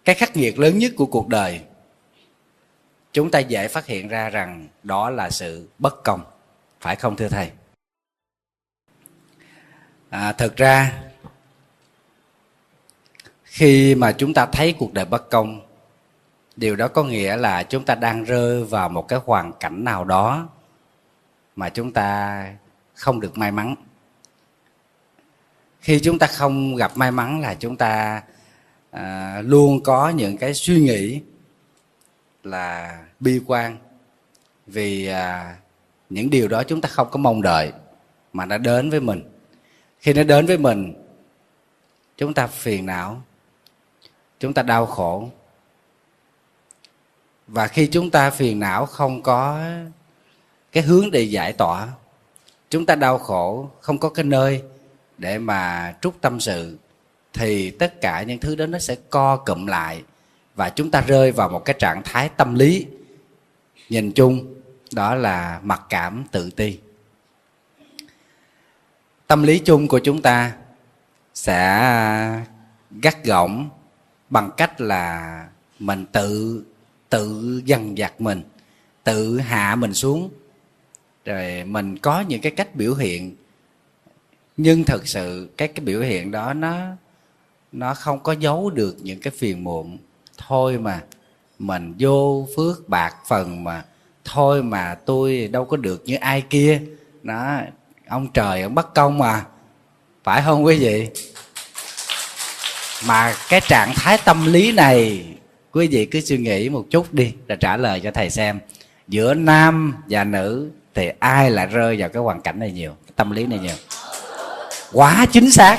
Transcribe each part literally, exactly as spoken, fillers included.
cái khắc nghiệt lớn nhất của cuộc đời, chúng ta dễ phát hiện ra rằng đó là sự bất công. Phải không thưa thầy? À, thực ra khi mà chúng ta thấy cuộc đời bất công, điều đó có nghĩa là chúng ta đang rơi vào một cái hoàn cảnh nào đó mà chúng ta không được may mắn. Khi chúng ta không gặp may mắn là chúng ta à, luôn có những cái suy nghĩ là bi quan, vì à, những điều đó chúng ta không có mong đợi mà nó đến với mình. Khi nó đến với mình, chúng ta phiền não, chúng ta đau khổ. Và khi chúng ta phiền não không có cái hướng để giải tỏa, chúng ta đau khổ không có cái nơi để mà trút tâm sự, thì tất cả những thứ đó nó sẽ co cụm lại và chúng ta rơi vào một cái trạng thái tâm lý nhìn chung, đó là mặc cảm, tự ti. Tâm lý chung của chúng ta sẽ gắt gỏng bằng cách là mình tự tự dằn vặt mình, tự hạ mình xuống, rồi mình có những cái cách biểu hiện, nhưng thực sự cái cái biểu hiện đó nó nó không có giấu được những cái phiền muộn. Thôi mà mình vô phước bạc phần mà, thôi mà tôi đâu có được như ai kia, đó, ông trời ông bất công mà, phải không quý vị? Mà cái trạng thái tâm lý này, quý vị cứ suy nghĩ một chút đi rồi trả lời cho thầy xem, giữa nam và nữ thì ai lại rơi vào cái hoàn cảnh này nhiều, cái tâm lý này nhiều? Quá chính xác.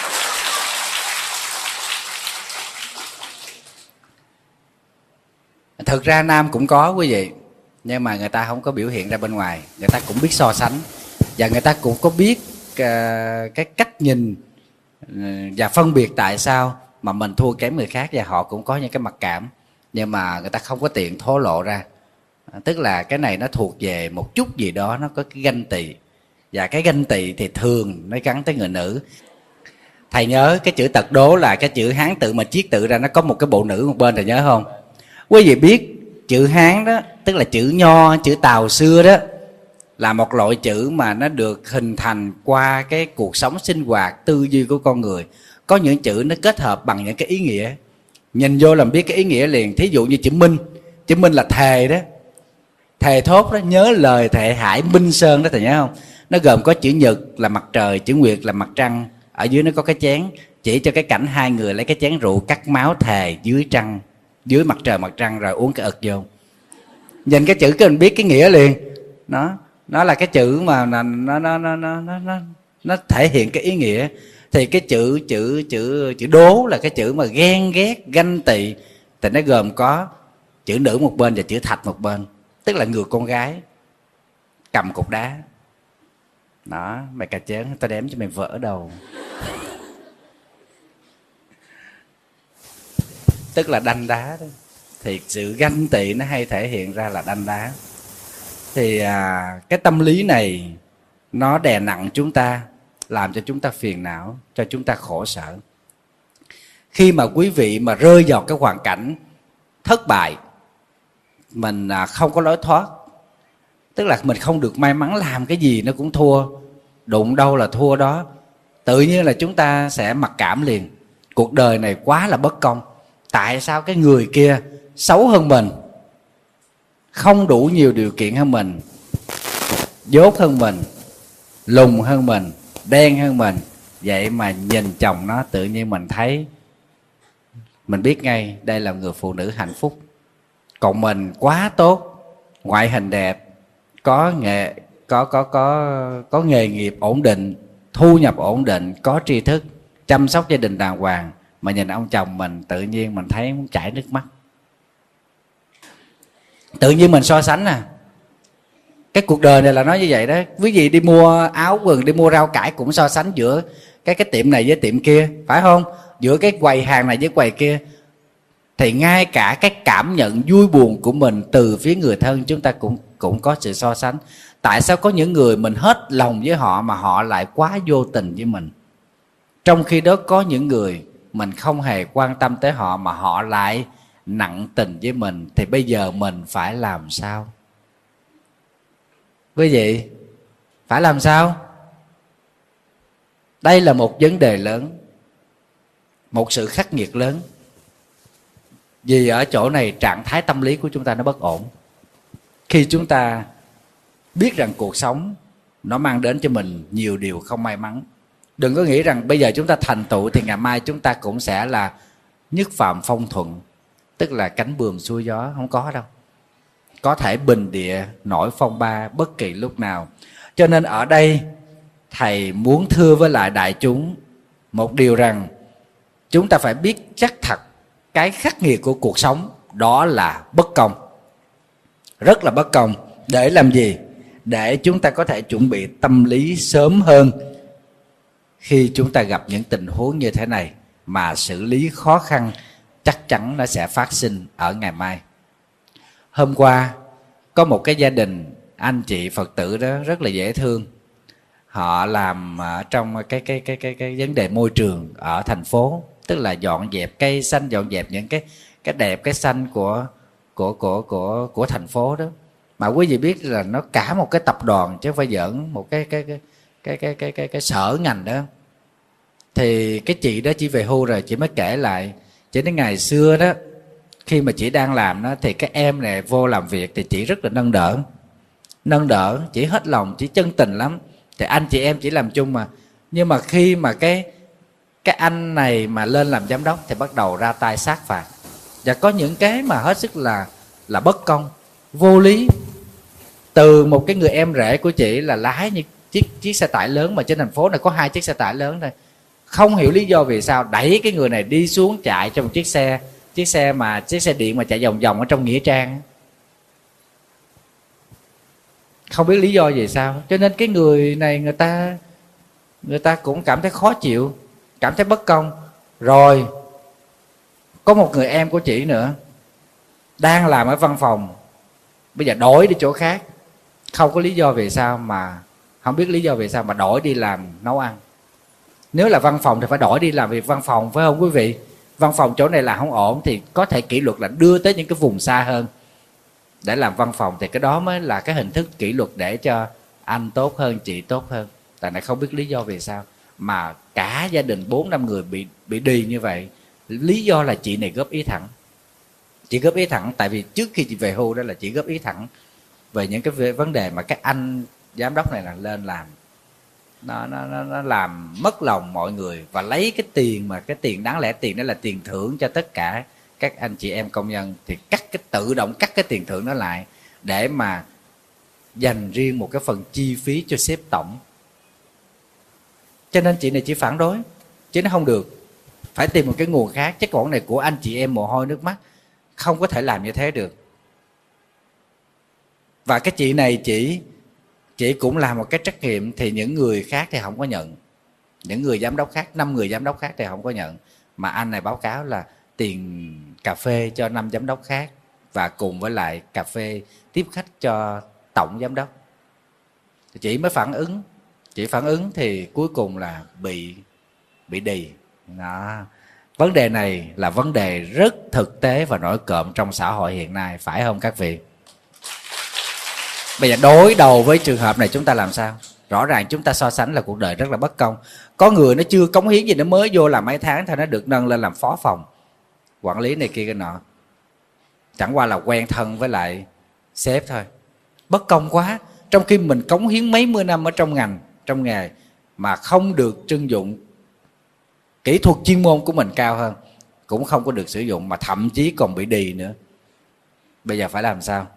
Thực ra nam cũng có quý vị, nhưng mà người ta không có biểu hiện ra bên ngoài. Người ta cũng biết so sánh, và người ta cũng có biết uh, cái cách nhìn uh, và phân biệt tại sao mà mình thua kém người khác. Và họ cũng có những cái mặc cảm, nhưng mà người ta không có tiện thổ lộ ra. uh, Tức là cái này nó thuộc về một chút gì đó, nó có cái ganh tị. Và cái ganh tị thì thường nó gắn tới người nữ. Thầy nhớ cái chữ tật đố là cái chữ Hán tự mà chiết tự ra, nó có một cái bộ nữ một bên, thầy nhớ không? Quý vị biết chữ Hán đó, tức là chữ Nho, chữ Tàu xưa đó, là một loại chữ mà nó được hình thành qua cái cuộc sống sinh hoạt, tư duy của con người. Có những chữ nó kết hợp bằng những cái ý nghĩa, nhìn vô làm biết cái ý nghĩa liền. Thí dụ như chữ Minh, chữ Minh là thề đó, thề thốt đó, nhớ lời thệ hải Minh Sơn đó, thầy nhớ không? Nó gồm có chữ Nhật là mặt trời, chữ Nguyệt là mặt trăng, ở dưới nó có cái chén chỉ cho cái cảnh hai người lấy cái chén rượu cắt máu thề dưới trăng, dưới mặt trời mặt trăng, rồi uống cái ực vô. Nhìn cái chữ cái mình biết cái nghĩa liền. Nó nó là cái chữ mà nó nó nó nó nó nó, nó thể hiện cái ý nghĩa. Thì cái chữ chữ chữ chữ đố là cái chữ mà ghen ghét, ganh tị, thì nó gồm có chữ nữ một bên và chữ thạch một bên, tức là người con gái cầm cục đá. Đó, mày cà chớn, tao đếm cho mày vỡ đầu. Tức là đanh đá đó. Thì sự ganh tị nó hay thể hiện ra là đanh đá. Thì à, cái tâm lý này nó đè nặng chúng ta, làm cho chúng ta phiền não, cho chúng ta khổ sở. Khi mà quý vị mà rơi vào cái hoàn cảnh thất bại, mình à, không có lối thoát, tức là mình không được may mắn, làm cái gì nó cũng thua, đụng đâu là thua đó, tự nhiên là chúng ta sẽ mặc cảm liền. Cuộc đời này quá là bất công. Tại sao cái người kia xấu hơn mình, không đủ nhiều điều kiện hơn mình, dốt hơn mình, lùn hơn mình, đen hơn mình, vậy mà nhìn chồng nó tự nhiên mình thấy, mình biết ngay đây là người phụ nữ hạnh phúc. Còn mình quá tốt, ngoại hình đẹp, có nghề có có có có nghề nghiệp ổn định, thu nhập ổn định, có tri thức, chăm sóc gia đình đàng hoàng, mà nhìn ông chồng mình tự nhiên mình thấy muốn chảy nước mắt. Tự nhiên mình so sánh à. Cái cuộc đời này là nói như vậy đó. Quý vị đi mua áo quần, đi mua rau cải cũng so sánh giữa cái cái tiệm này với tiệm kia, phải không? Giữa cái quầy hàng này với quầy kia. Thì ngay cả cái cảm nhận vui buồn của mình từ phía người thân chúng ta cũng cũng có sự so sánh. Tại sao có những người mình hết lòng với họ mà họ lại quá vô tình với mình? Trong khi đó có những người mình không hề quan tâm tới họ mà họ lại nặng tình với mình, thì bây giờ mình phải làm sao? Quý vị, phải làm sao? Đây là một vấn đề lớn, một sự khắc nghiệt lớn. Vì ở chỗ này trạng thái tâm lý của chúng ta nó bất ổn. Khi chúng ta biết rằng cuộc sống nó mang đến cho mình nhiều điều không may mắn, đừng có nghĩ rằng bây giờ chúng ta thành tựu thì ngày mai chúng ta cũng sẽ là nhất phạm phong thuận, tức là cánh buồm xuôi gió. Không có đâu. Có thể bình địa nổi phong ba bất kỳ lúc nào. Cho nên ở đây thầy muốn thưa với lại đại chúng một điều rằng chúng ta phải biết chắc thật cái khắc nghiệt của cuộc sống đó là bất công, rất là bất công. Để làm gì? Để chúng ta có thể chuẩn bị tâm lý sớm hơn khi chúng ta gặp những tình huống như thế này, mà xử lý khó khăn chắc chắn nó sẽ phát sinh ở ngày mai. Hôm qua có một cái gia đình anh chị Phật tử đó rất là dễ thương. Họ làm ở trong cái cái cái cái cái vấn đề môi trường ở thành phố, tức là dọn dẹp cây xanh, dọn dẹp những cái cái đẹp, cái xanh của của của của của thành phố đó. Mà quý vị biết là nó cả một cái tập đoàn chứ không phải giỡn, một cái cái cái cái cái cái cái, cái sở ngành đó. Thì cái chị đó chỉ về hưu rồi, chị mới kể lại, chị nói ngày xưa đó khi mà chị đang làm đó thì các em này vô làm việc thì chị rất là nâng đỡ, nâng đỡ, chị hết lòng, chị chân tình lắm. Thì anh chị em chỉ làm chung mà. Nhưng mà khi mà cái cái anh này mà lên làm giám đốc thì bắt đầu ra tay sát phạt, và có những cái mà hết sức là là bất công, vô lý. Từ một cái người em rể của chị là lái những chiếc chiếc xe tải lớn, mà trên thành phố này có hai chiếc xe tải lớn thôi, không hiểu lý do vì sao đẩy cái người này đi xuống chạy trong một chiếc xe chiếc xe mà chiếc xe điện mà chạy vòng vòng ở trong nghĩa trang, không biết lý do vì sao. Cho nên cái người này người ta người ta cũng cảm thấy khó chịu, cảm thấy bất công. Rồi có một người em của chị nữa đang làm ở văn phòng, bây giờ đổi đi chỗ khác, không có lý do vì sao, mà không biết lý do vì sao mà đổi đi làm nấu ăn. Nếu là văn phòng thì phải đổi đi làm việc văn phòng, phải không quý vị? Văn phòng chỗ này là không ổn thì có thể kỷ luật là đưa tới những cái vùng xa hơn để làm văn phòng, thì cái đó mới là cái hình thức kỷ luật để cho anh tốt hơn, chị tốt hơn. Tại này không biết lý do vì sao mà cả gia đình bốn năm người bị bị đi như vậy. Lý do là chị này góp ý thẳng. Chị góp ý thẳng tại vì trước khi chị về hưu đó là chị góp ý thẳng về những cái vấn đề mà các anh giám đốc này là lên làm. Nó, nó, nó, nó làm mất lòng mọi người và lấy cái tiền mà cái tiền đáng lẽ tiền đó là tiền thưởng cho tất cả các anh chị em công nhân, thì cắt cái tự động cắt cái tiền thưởng đó lại để mà dành riêng một cái phần chi phí cho sếp tổng. Cho nên chị này chỉ phản đối, chứ nó không được, phải tìm một cái nguồn khác. Chứ còn này của anh chị em mồ hôi nước mắt, không có thể làm như thế được. Và cái chị này chỉ chị cũng làm một cái trách nhiệm, thì những người khác thì không có nhận, những người giám đốc khác, năm người giám đốc khác thì không có nhận, mà anh này báo cáo là tiền cà phê cho năm giám đốc khác và cùng với lại cà phê tiếp khách cho tổng giám đốc. Chị mới phản ứng, chị phản ứng thì cuối cùng là bị bị đì. Đó. Vấn đề này là vấn đề rất thực tế và nổi cộm trong xã hội hiện nay, phải không các vị? Bây giờ đối đầu với trường hợp này chúng ta làm sao? Rõ ràng chúng ta so sánh là cuộc đời rất là bất công. Có người nó chưa cống hiến gì, nó mới vô làm mấy tháng thôi nó được nâng lên làm phó phòng, quản lý này kia cái nọ. Chẳng qua là quen thân với lại sếp thôi. Bất công quá. Trong khi mình cống hiến mấy mươi năm ở trong ngành, trong nghề mà không được trưng dụng, kỹ thuật chuyên môn của mình cao hơn cũng không có được sử dụng, mà thậm chí còn bị đì nữa. Bây giờ phải làm sao?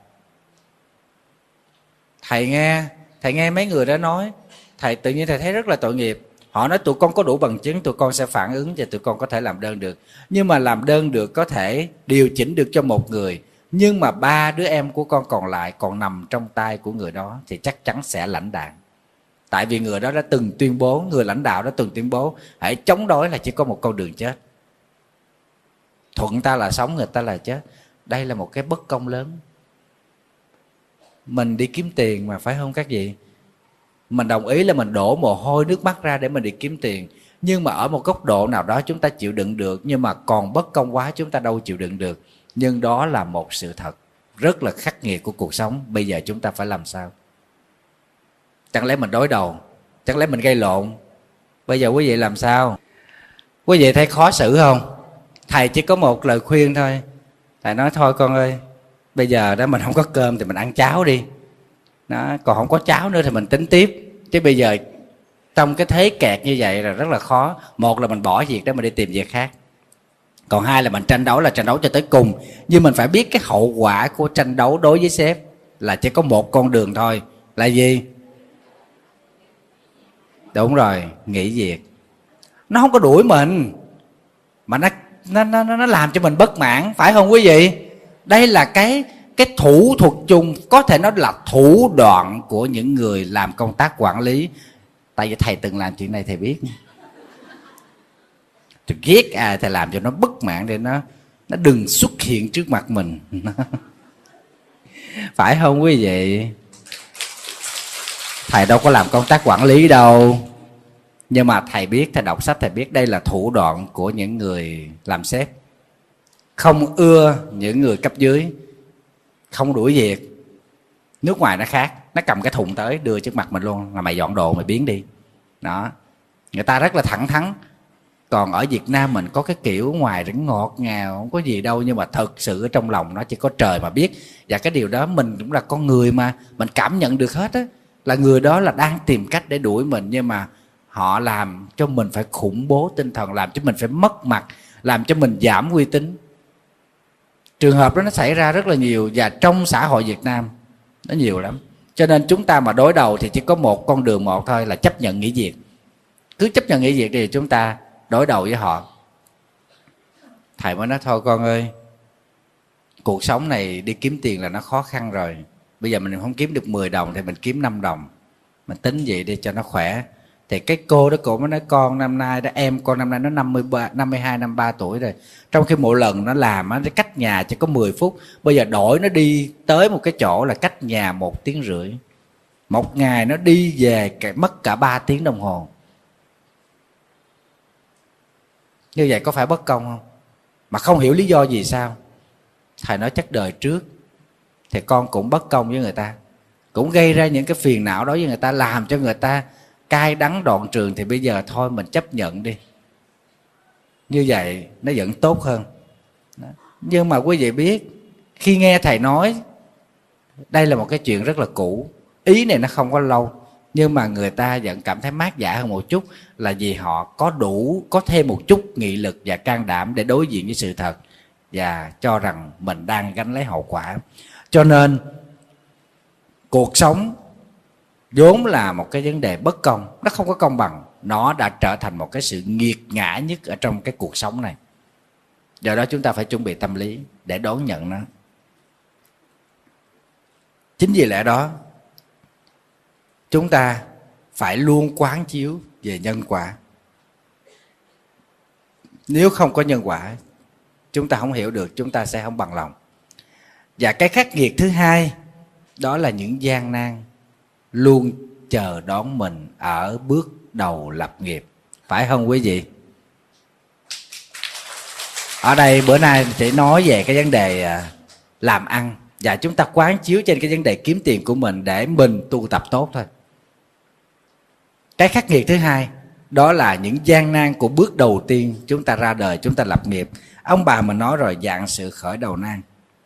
Thầy nghe Thầy nghe mấy người đó nói, thầy tự nhiên thầy thấy rất là tội nghiệp. Họ nói tụi con có đủ bằng chứng, tụi con sẽ phản ứng và tụi con có thể làm đơn được. Nhưng mà làm đơn được có thể điều chỉnh được cho một người, nhưng mà ba đứa em của con còn lại còn nằm trong tay của người đó thì chắc chắn sẽ lãnh đạn. Tại vì người đó đã từng tuyên bố, người lãnh đạo đã từng tuyên bố hãy chống đối là chỉ có một con đường chết. Thuận ta là sống, người ta là chết. Đây là một cái bất công lớn. Mình đi kiếm tiền mà, phải không các vị? Mình đồng ý là mình đổ mồ hôi nước mắt ra để mình đi kiếm tiền, Nhưng mà ở một góc độ nào đó chúng ta chịu đựng được, nhưng mà còn bất công quá chúng ta đâu chịu đựng được. Nhưng đó là một sự thật rất là khắc nghiệt của cuộc sống. Bây giờ chúng ta phải làm sao? Chẳng lẽ mình đối đầu? Chẳng lẽ mình gây lộn? Bây giờ quý vị làm sao? Quý vị thấy khó xử không? Thầy chỉ có một lời khuyên thôi. Thầy nói thôi con ơi, bây giờ đó mình không có cơm thì mình ăn cháo đi đó, còn không có cháo nữa thì mình tính tiếp. Chứ bây giờ trong cái thế kẹt như vậy là rất là khó. Một là mình bỏ việc đó mình đi tìm việc khác, còn hai là mình tranh đấu là tranh đấu cho tới cùng. Nhưng mình phải biết cái hậu quả của tranh đấu đối với sếp là chỉ có một con đường thôi, là gì? Đúng rồi, nghỉ việc. Nó không có đuổi mình mà nó nó nó nó làm cho mình bất mãn, phải không quý vị? Đây là cái cái thủ thuật chung, có thể nói là thủ đoạn của những người làm công tác quản lý. Tại vì thầy từng làm chuyện này thầy biết. Tôi ghét ai thầy làm cho nó bất mãn để nó nó đừng xuất hiện trước mặt mình. Phải không quý vị? Thầy đâu có làm công tác quản lý đâu, nhưng mà thầy biết, thầy đọc sách thầy biết đây là thủ đoạn của những người làm sếp. Không ưa những người cấp dưới, không đuổi việc. Nước ngoài nó khác, nó cầm cái thùng tới đưa trước mặt mình luôn, là mày dọn đồ mày biến đi đó. Người ta rất là thẳng thắn. Còn ở Việt Nam mình có cái kiểu ngoài rất ngọt ngào, không có gì đâu, nhưng mà thật sự ở trong lòng nó chỉ có trời mà biết. Và cái điều đó mình cũng là con người mà, mình cảm nhận được hết á, là người đó là đang tìm cách để đuổi mình, nhưng mà họ làm cho mình phải khủng bố tinh thần, làm cho mình phải mất mặt, làm cho mình giảm uy tín. Trường hợp đó nó xảy ra rất là nhiều, và trong xã hội Việt Nam nó nhiều lắm. Cho nên chúng ta mà đối đầu thì chỉ có một con đường một thôi, là chấp nhận nghỉ việc. Cứ chấp nhận nghỉ việc thì chúng ta đối đầu với họ. Thầy mới nói thôi con ơi, cuộc sống này đi kiếm tiền là nó khó khăn rồi. Bây giờ mình không kiếm được mười đồng thì mình kiếm năm đồng, mình tính vậy đi cho nó khỏe. Thì cái cô đó cô mới nói con năm nay đó, em con năm nay nó năm mươi ba, năm mươi hai, năm mươi ba tuổi rồi. Trong khi mỗi lần nó làm nó cách nhà chỉ có mười phút, bây giờ đổi nó đi tới một cái chỗ là cách nhà một tiếng rưỡi. Một ngày nó đi về mất cả ba tiếng đồng hồ. Như vậy có phải bất công không? Mà không hiểu lý do gì sao. Thầy nói chắc đời trước thì con cũng bất công với người ta, cũng gây ra những cái phiền não đó với người ta, làm cho người ta cay đắng đoạn trường. Thì bây giờ thôi mình chấp nhận đi, như vậy nó vẫn tốt hơn đó. Nhưng mà quý vị biết, khi nghe thầy nói, đây là một cái chuyện rất là cũ, ý này nó không có lâu, nhưng mà người ta vẫn cảm thấy mát dạ hơn một chút, là vì họ có đủ, có thêm một chút nghị lực và can đảm để đối diện với sự thật, và cho rằng mình đang gánh lấy hậu quả. Cho nên cuộc sống vốn là một cái vấn đề bất công, nó không có công bằng, nó đã trở thành một cái sự nghiệt ngã nhất ở trong cái cuộc sống này. Do đó chúng ta phải chuẩn bị tâm lý để đón nhận nó. Chính vì lẽ đó chúng ta phải luôn quán chiếu về nhân quả. Nếu không có nhân quả, chúng ta không hiểu được, chúng ta sẽ không bằng lòng. Và cái khắc nghiệt thứ hai, đó là những gian nan luôn chờ đón mình ở bước đầu lập nghiệp. Phải không quý vị? Ở đây bữa nay chỉ nói về cái vấn đề làm ăn, và chúng ta quán chiếu trên cái vấn đề kiếm tiền của mình để mình tu tập tốt thôi. Cái khắc nghiệt thứ hai, đó là những gian nan của bước đầu tiên chúng ta ra đời, chúng ta lập nghiệp. Ông bà mình nói rồi, dạng sự khởi đầu nan.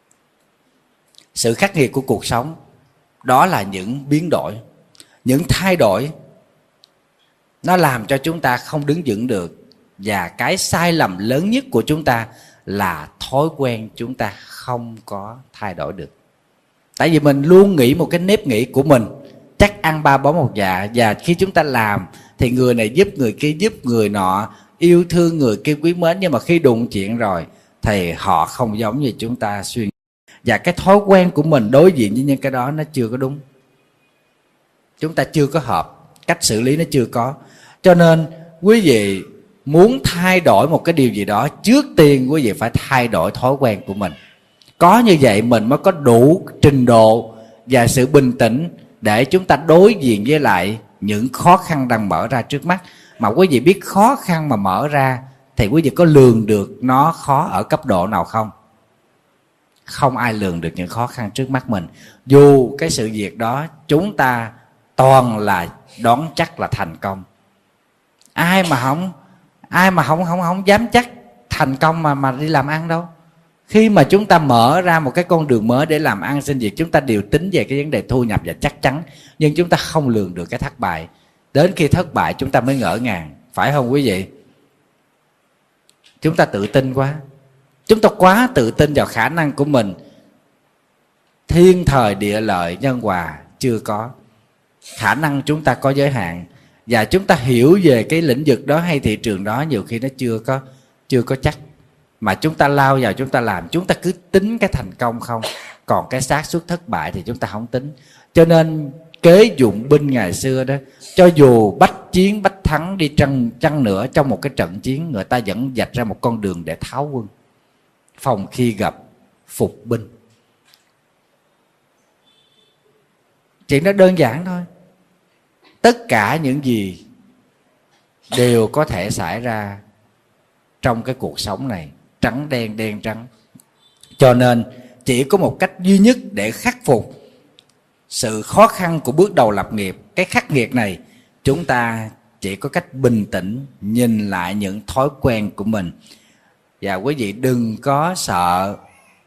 Sự khắc nghiệt của cuộc sống, đó là những biến đổi, những thay đổi. Nó làm cho chúng ta không đứng vững được. Và cái sai lầm lớn nhất của chúng ta là thói quen chúng ta không có thay đổi được. Tại vì mình luôn nghĩ một cái nếp nghĩ của mình, chắc ăn ba bó một dạ. Và khi chúng ta làm thì người này giúp, người kia giúp, người nọ yêu thương, người kia quý mến. Nhưng mà khi đụng chuyện rồi thì họ không giống như chúng ta suy nghĩ. Và cái thói quen của mình đối diện với những cái đó nó chưa có đúng, chúng ta chưa có hợp, cách xử lý nó chưa có. Cho nên quý vị muốn thay đổi một cái điều gì đó, trước tiên quý vị phải thay đổi thói quen của mình. Có như vậy mình mới có đủ trình độ và sự bình tĩnh để chúng ta đối diện với lại những khó khăn đang mở ra trước mắt, mà quý vị biết khó khăn mà mở ra, thì quý vị có lường được nó khó ở cấp độ nào không? Không ai lường được những khó khăn trước mắt mình. Dù cái sự việc đó chúng ta toàn là đoán chắc là thành công. Ai mà không ai mà không không không dám chắc thành công mà mà đi làm ăn đâu. Khi mà chúng ta mở ra một cái con đường mới để làm ăn sinh việc, chúng ta đều tính về cái vấn đề thu nhập và chắc chắn, nhưng chúng ta không lường được cái thất bại. Đến khi thất bại chúng ta mới ngỡ ngàng, phải không quý vị? Chúng ta tự tin quá, chúng ta quá tự tin vào khả năng của mình. Thiên thời địa lợi nhân hòa chưa có, khả năng chúng ta có giới hạn, và chúng ta hiểu về cái lĩnh vực đó hay thị trường đó nhiều khi nó chưa có chưa có chắc, mà chúng ta lao vào chúng ta làm, chúng ta cứ tính cái thành công không, còn cái xác suất thất bại thì chúng ta không tính. Cho nên kế dụng binh ngày xưa đó, cho dù bách chiến bách thắng đi chăng chăng nữa, trong một cái trận chiến người ta vẫn vạch ra một con đường để tháo quân, phòng khi gặp phục binh. Chuyện đó đơn giản thôi. Tất cả những gì đều có thể xảy ra trong cái cuộc sống này, trắng đen đen trắng. Cho nên chỉ có một cách duy nhất để khắc phục sự khó khăn của bước đầu lập nghiệp, cái khắc nghiệt này, chúng ta chỉ có cách bình tĩnh nhìn lại những thói quen của mình. Và quý vị đừng có sợ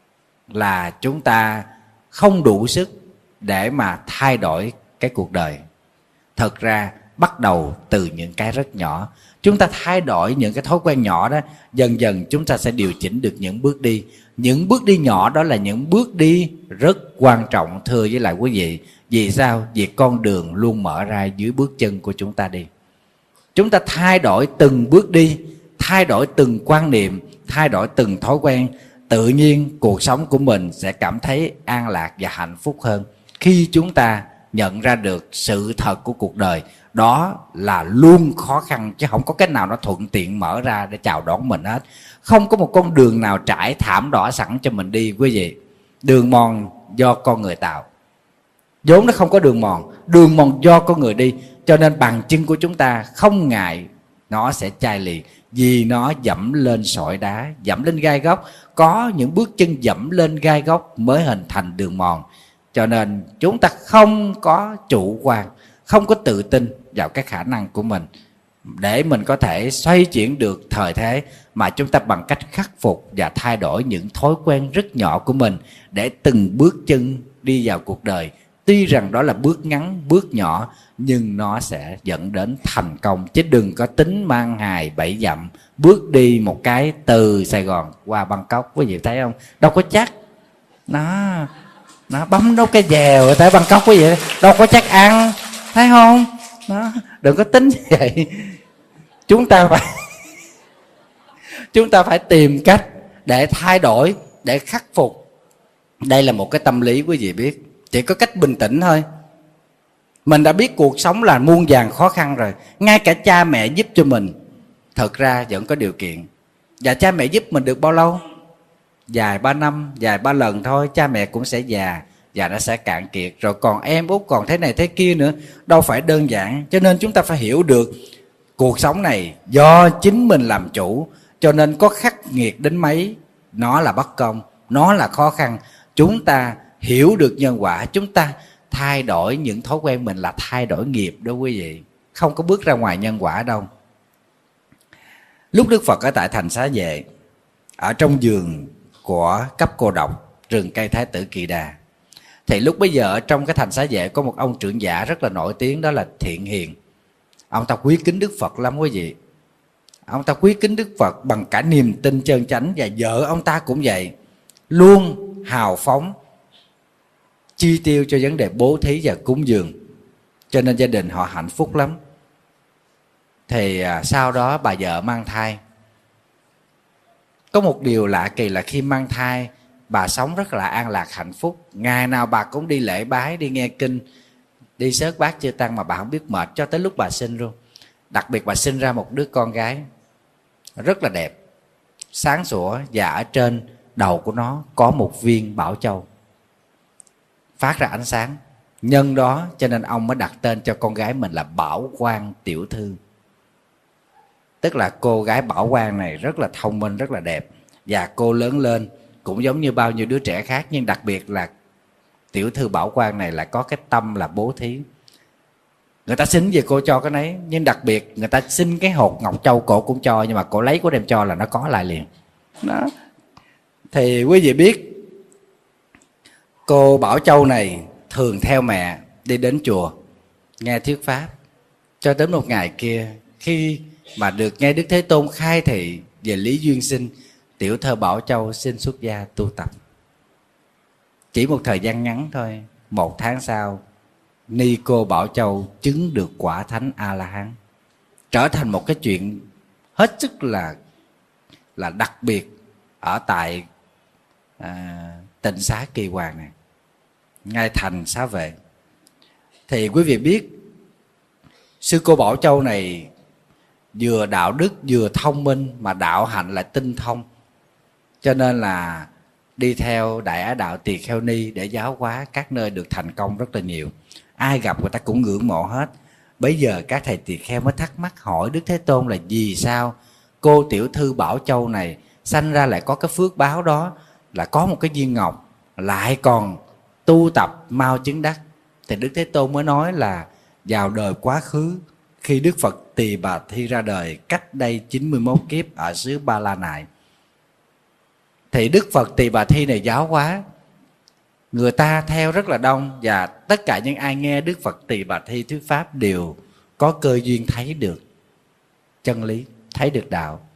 là chúng ta không đủ sức để mà thay đổi cái cuộc đời. Thật ra bắt đầu từ những cái rất nhỏ. Chúng ta thay đổi những cái thói quen nhỏ đó, dần dần chúng ta sẽ điều chỉnh được những bước đi. Những bước đi nhỏ đó là những bước đi rất quan trọng, thưa với lại quý vị. Vì sao? Vì con đường luôn mở ra dưới bước chân của chúng ta đi. Chúng ta thay đổi từng bước đi, thay đổi từng quan niệm, thay đổi từng thói quen, tự nhiên cuộc sống của mình sẽ cảm thấy an lạc và hạnh phúc hơn. Khi chúng ta nhận ra được sự thật của cuộc đời, đó là luôn khó khăn, chứ không có cái nào nó thuận tiện mở ra để chào đón mình hết. Không có một con đường nào trải thảm đỏ sẵn cho mình đi quý vị. Đường mòn do con người tạo, vốn nó không có đường mòn. Đường mòn do con người đi. Cho nên bàn chân của chúng ta không ngại nó sẽ chai lì, vì nó dẫm lên sỏi đá, dẫm lên gai góc. Có những bước chân dẫm lên gai góc mới hình thành đường mòn. Cho nên chúng ta không có chủ quan, không có tự tin vào cái khả năng của mình để mình có thể xoay chuyển được thời thế, mà chúng ta bằng cách khắc phục và thay đổi những thói quen rất nhỏ của mình để từng bước chân đi vào cuộc đời. Tuy rằng đó là bước ngắn, bước nhỏ, nhưng nó sẽ dẫn đến thành công. Chứ đừng có tính mang hài bảy dặm, bước đi một cái từ Sài Gòn qua Bangkok, quý vị thấy không? Đâu có chắc. Nó nó bấm đâu cái dèo tới Bangkok quý vị, đâu có chắc ăn, thấy không? Đó, đừng có tính như vậy. Chúng ta phải chúng ta phải tìm cách để thay đổi, để khắc phục. Đây là một cái tâm lý quý vị biết, chỉ có cách bình tĩnh thôi. Mình đã biết cuộc sống là muôn vàn khó khăn rồi, ngay cả cha mẹ giúp cho mình thật ra vẫn có điều kiện. Và cha mẹ giúp mình được bao lâu? Vài ba năm, vài ba lần thôi, cha mẹ cũng sẽ già và nó sẽ cạn kiệt. Rồi còn em út còn thế này thế kia nữa, đâu phải đơn giản. Cho nên chúng ta phải hiểu được cuộc sống này do chính mình làm chủ. Cho nên có khắc nghiệt đến mấy, nó là bất công, nó là khó khăn. Chúng ta hiểu được nhân quả, chúng ta thay đổi những thói quen mình là thay đổi nghiệp đó quý vị. Không có bước ra ngoài nhân quả đâu. Lúc Đức Phật ở tại thành Xá Vệ, ở trong vườn của cấp cô độc, rừng cây Thái tử Kỳ Đà, thì lúc bấy giờ ở trong cái thành Xá Vệ có một ông trưởng giả rất là nổi tiếng, đó là Thiện Hiền. Ông ta quý kính Đức Phật lắm quý vị. Ông ta quý kính Đức Phật bằng cả niềm tin chân chánh. Và vợ ông ta cũng vậy, luôn hào phóng chi tiêu cho vấn đề bố thí và cúng dường. Cho nên gia đình họ hạnh phúc lắm. Thì à, sau đó bà vợ mang thai. Có một điều lạ kỳ là khi mang thai, bà sống rất là an lạc hạnh phúc. Ngày nào bà cũng đi lễ bái, đi nghe kinh, đi sớt bát chư tăng mà bà không biết mệt cho tới lúc bà sinh luôn. Đặc biệt bà sinh ra một đứa con gái rất là đẹp, sáng sủa, và ở trên đầu của nó có một viên bảo châu phát ra ánh sáng. Nhân đó cho nên ông mới đặt tên cho con gái mình là Bảo Quang Tiểu Thư. tức là cô gái Bảo Quang này rất là thông minh, rất là đẹp, và cô lớn lên cũng giống như bao nhiêu đứa trẻ khác, nhưng đặc biệt là tiểu thư Bảo Quang này lại có cái tâm là bố thí. Người ta xin về cô cho cái nấy, nhưng đặc biệt người ta xin cái hột ngọc châu cổ cũng cho, nhưng mà cô lấy cô đem cho là nó có lại liền đó. Thì quý vị biết cô Bảo Châu này thường theo mẹ đi đến chùa nghe thuyết pháp, cho đến một ngày kia khi mà được nghe Đức Thế Tôn khai thị về lý duyên sinh, tiểu thơ Bảo Châu xin xuất gia tu tập. Chỉ một thời gian ngắn thôi, một tháng sau ni cô Bảo Châu chứng được quả thánh A-la-hán, trở thành một cái chuyện hết sức là là đặc biệt ở tại à, tịnh xá Kỳ Hoàng này, ngay thành xá vệ. Thì quý vị biết sư cô Bảo Châu này vừa đạo đức vừa thông minh, mà đạo hạnh lại tinh thông, cho nên là đi theo Đại Á Đạo Tỳ Kheo Ni để giáo hóa các nơi, được thành công rất là nhiều. Ai gặp người ta cũng ngưỡng mộ hết. Bây giờ các thầy tỳ kheo mới thắc mắc hỏi Đức Thế Tôn là vì sao cô tiểu thư Bảo Châu này sanh ra lại có cái phước báo đó, là có một cái viên ngọc, lại còn tu tập mau chứng đắc. Thì Đức Thế Tôn mới nói là vào đời quá khứ, khi Đức Phật Tỳ Bà Thi ra đời cách đây chín mươi mốt kiếp ở xứ Ba La Nại, thì Đức Phật Tỳ Bà Thi này giáo hóa, người ta theo rất là đông, và tất cả những ai nghe Đức Phật Tỳ Bà Thi thuyết pháp đều có cơ duyên thấy được chân lý, thấy được đạo.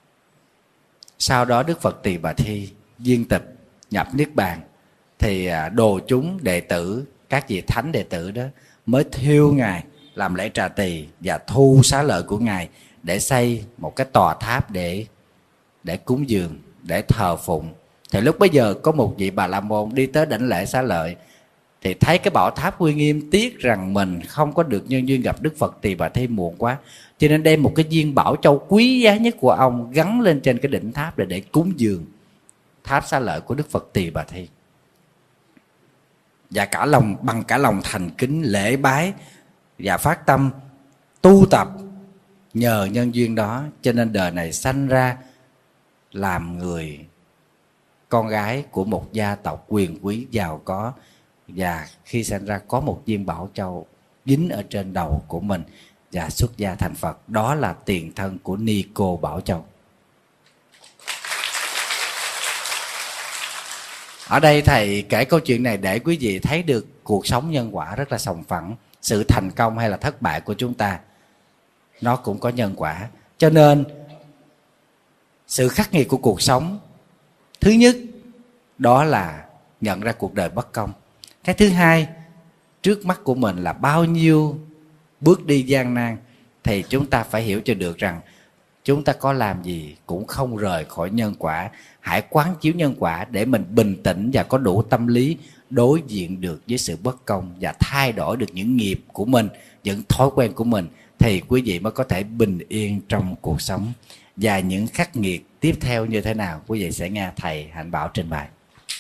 Sau đó Đức Phật Tỳ Bà Thi viên tịch nhập niết bàn, thì đồ chúng đệ tử, các vị thánh đệ tử đó mới thiêu ngài làm lễ trà tỳ và thu xá lợi của ngài để xây một cái tòa tháp để để cúng dường, để thờ phụng. Thì lúc bấy giờ có một vị Bà La Môn đi tới đảnh lễ xá lợi, thì thấy cái bảo tháp uy nghiêm, tiếc rằng mình không có được nhân duyên gặp Đức Phật Tỳ Bà Thi muộn quá, cho nên đem một cái viên bảo châu quý giá nhất của ông gắn lên trên cái đỉnh tháp để để cúng dường tháp xá lợi của Đức Phật Tỳ Bà Thi. Và cả lòng bằng cả lòng thành kính lễ bái và phát tâm tu tập, nhờ nhân duyên đó cho nên đời này sanh ra làm người con gái của một gia tộc quyền quý giàu có, và khi sanh ra có một viên bảo châu dính ở trên đầu của mình và xuất gia thành Phật. Đó là tiền thân của ni cô Bảo Châu. Ở đây thầy kể câu chuyện này để quý vị thấy được cuộc sống nhân quả rất là sòng phẳng. Sự thành công hay là thất bại của chúng ta nó cũng có nhân quả. Cho nên sự khắc nghiệt của cuộc sống, thứ nhất đó là nhận ra cuộc đời bất công. Cái thứ hai, trước mắt của mình là bao nhiêu bước đi gian nan, thì chúng ta phải hiểu cho được rằng chúng ta có làm gì cũng không rời khỏi nhân quả. Hãy quán chiếu nhân quả để mình bình tĩnh và có đủ tâm lý đối diện được với sự bất công và thay đổi được những nghiệp của mình, những thói quen của mình, thì quý vị mới có thể bình yên trong cuộc sống. Và những khắc nghiệt tiếp theo như thế nào, quý vị sẽ nghe thầy Hạnh Bảo trình bày.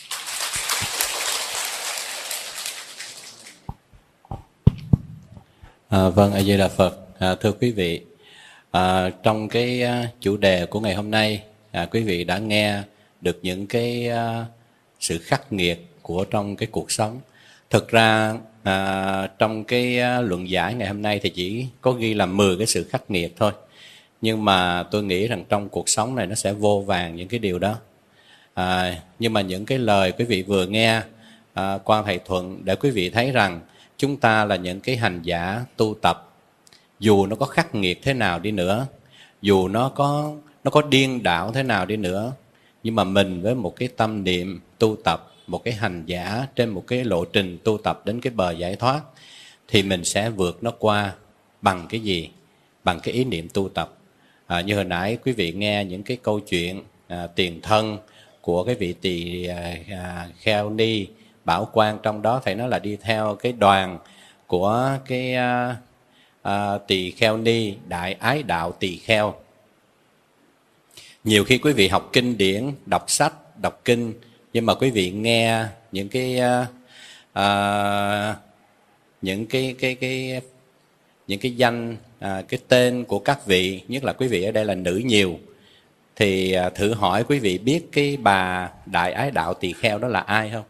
À, vâng, A Di Đà Phật. À, thưa quý vị, à, trong cái chủ đề của ngày hôm nay, à, quý vị đã nghe được những cái uh, sự khắc nghiệt của trong cái cuộc sống. Thực ra à, trong cái uh, luận giải ngày hôm nay thì chỉ có ghi là mười cái sự khắc nghiệt thôi. Nhưng mà tôi nghĩ rằng trong cuộc sống này nó sẽ vô vàn những cái điều đó. À, nhưng mà những cái lời quý vị vừa nghe à, qua thầy Thuận để quý vị thấy rằng chúng ta là những cái hành giả tu tập, dù nó có khắc nghiệt thế nào đi nữa, dù nó có nó có điên đảo thế nào đi nữa, nhưng mà mình với một cái tâm niệm tu tập, một cái hành giả trên một cái lộ trình tu tập đến cái bờ giải thoát, thì mình sẽ vượt nó qua bằng cái gì? Bằng cái ý niệm tu tập. À, như hồi nãy quý vị nghe những cái câu chuyện à, tiền thân của cái vị tỳ à, kheo ni Bảo Quang, trong đó thầy nói là đi theo cái đoàn của cái à, à, tỳ kheo ni Đại Ái Đạo Tỳ Kheo. Nhiều khi quý vị học kinh điển, đọc sách, đọc kinh, nhưng mà quý vị nghe những cái à, à, những cái cái cái những cái danh à, cái tên của các vị, nhất là quý vị ở đây là nữ nhiều, thì à, thử hỏi quý vị biết cái bà Đại Ái Đạo Tỳ Kheo đó là ai không?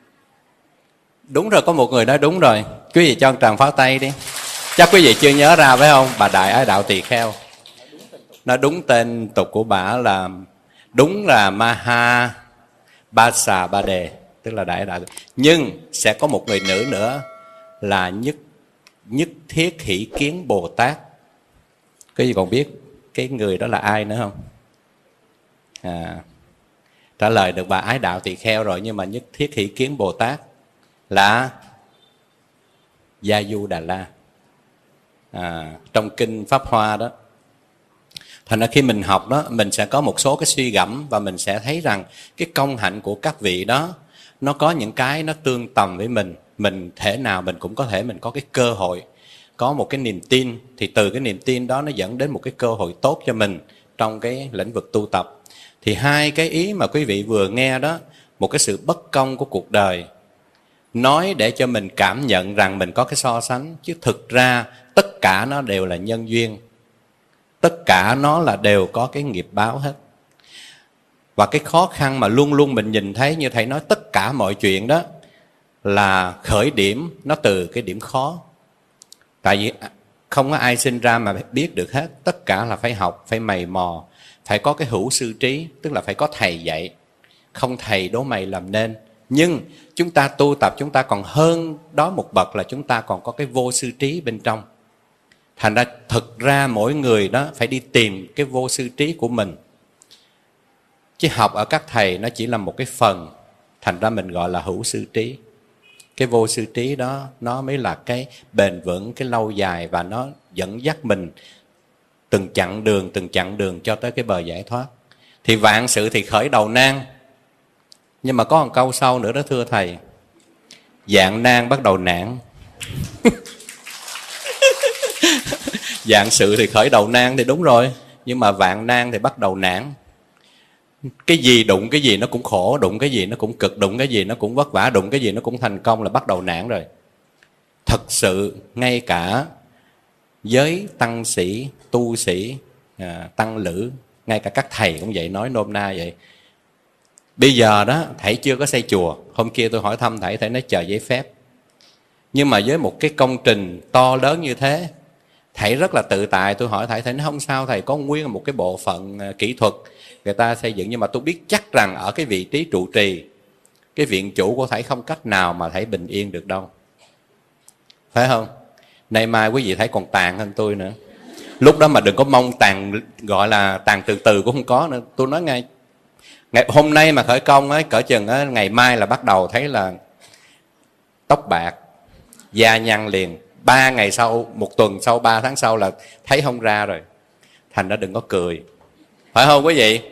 Đúng rồi, có một người nói đúng rồi. Quý vị cho một tràng pháo tay đi. Chắc quý vị chưa nhớ ra phải không? Bà Đại Ái Đạo Tỳ Kheo. Nó đúng tên tục của bà là, đúng là Maha Ba Xà Ba Đề, tức là Đại Ái Đạo. Nhưng sẽ có một người nữ nữa là Nhất Nhất Thiết Hỷ Kiến Bồ Tát. Quý vị còn biết cái người đó là ai nữa không? À, trả lời được bà Ái Đạo Tỳ Kheo rồi, nhưng mà Nhất Thiết Hỷ Kiến Bồ Tát là Gia Du Đà La, à, trong kinh Pháp Hoa đó. Thành ra khi mình học đó, mình sẽ có một số cái suy gẫm, và mình sẽ thấy rằng cái công hạnh của các vị đó, nó có những cái nó tương tầm với mình. Mình thể nào mình cũng có thể mình có cái cơ hội, có một cái niềm tin, thì từ cái niềm tin đó nó dẫn đến một cái cơ hội tốt cho mình trong cái lĩnh vực tu tập. Thì hai cái ý mà quý vị vừa nghe đó, một cái sự bất công của cuộc đời, nói để cho mình cảm nhận rằng mình có cái so sánh, chứ thực ra tất cả nó đều là nhân duyên, tất cả nó là đều có cái nghiệp báo hết. Và cái khó khăn mà luôn luôn mình nhìn thấy, như thầy nói, tất cả mọi chuyện đó là khởi điểm nó từ cái điểm khó. Tại vì không có ai sinh ra mà biết được hết, tất cả là phải học, phải mày mò, phải có cái hữu sư trí, tức là phải có thầy dạy. Không thầy đố mày làm nên. Nhưng chúng ta tu tập, chúng ta còn hơn đó một bậc là chúng ta còn có cái vô sư trí bên trong. Thành ra thực ra mỗi người đó phải đi tìm cái vô sư trí của mình. Chứ học ở các thầy nó chỉ là một cái phần. Thành ra mình gọi là hữu sư trí. Cái vô sư trí đó nó mới là cái bền vững, cái lâu dài, và nó dẫn dắt mình từng chặng đường, từng chặng đường cho tới cái bờ giải thoát. Thì vạn sự thì khởi đầu nan. Nhưng mà có một câu sau nữa đó thưa thầy: dạng nan bắt đầu nản. Dạng sự thì khởi đầu nan thì đúng rồi, nhưng mà vạn nan thì bắt đầu nản. Cái gì đụng cái gì nó cũng khổ, đụng cái gì nó cũng cực, đụng cái gì nó cũng vất vả, đụng cái gì nó cũng thành công là bắt đầu nản rồi. Thật sự ngay cả giới tăng sĩ, tu sĩ, à, tăng lữ, ngay cả các thầy cũng vậy, nói nôm na vậy. Bây giờ đó thầy chưa có xây chùa. Hôm kia tôi hỏi thăm thầy, thầy nói chờ giấy phép. Nhưng mà với một cái công trình to lớn như thế, thầy rất là tự tại. Tôi hỏi thầy, thầy nói không sao thầy, có nguyên một cái bộ phận kỹ thuật người ta xây dựng. Nhưng mà tôi biết chắc rằng ở cái vị trí trụ trì, cái viện chủ của thầy không cách nào mà thầy bình yên được đâu. Phải không? Nay mai quý vị thấy còn tàn hơn tôi nữa. Lúc đó mà đừng có mong tàn, gọi là tàn từ từ cũng không có nữa. Tôi nói ngay, ngày hôm nay mà khởi công ấy, cỡ chừng ấy, ngày mai là bắt đầu thấy là tóc bạc, da nhăn liền. Ba ngày sau, một tuần sau, ba tháng sau là thấy không ra rồi. Thành ra đừng có cười. Phải không quý vị?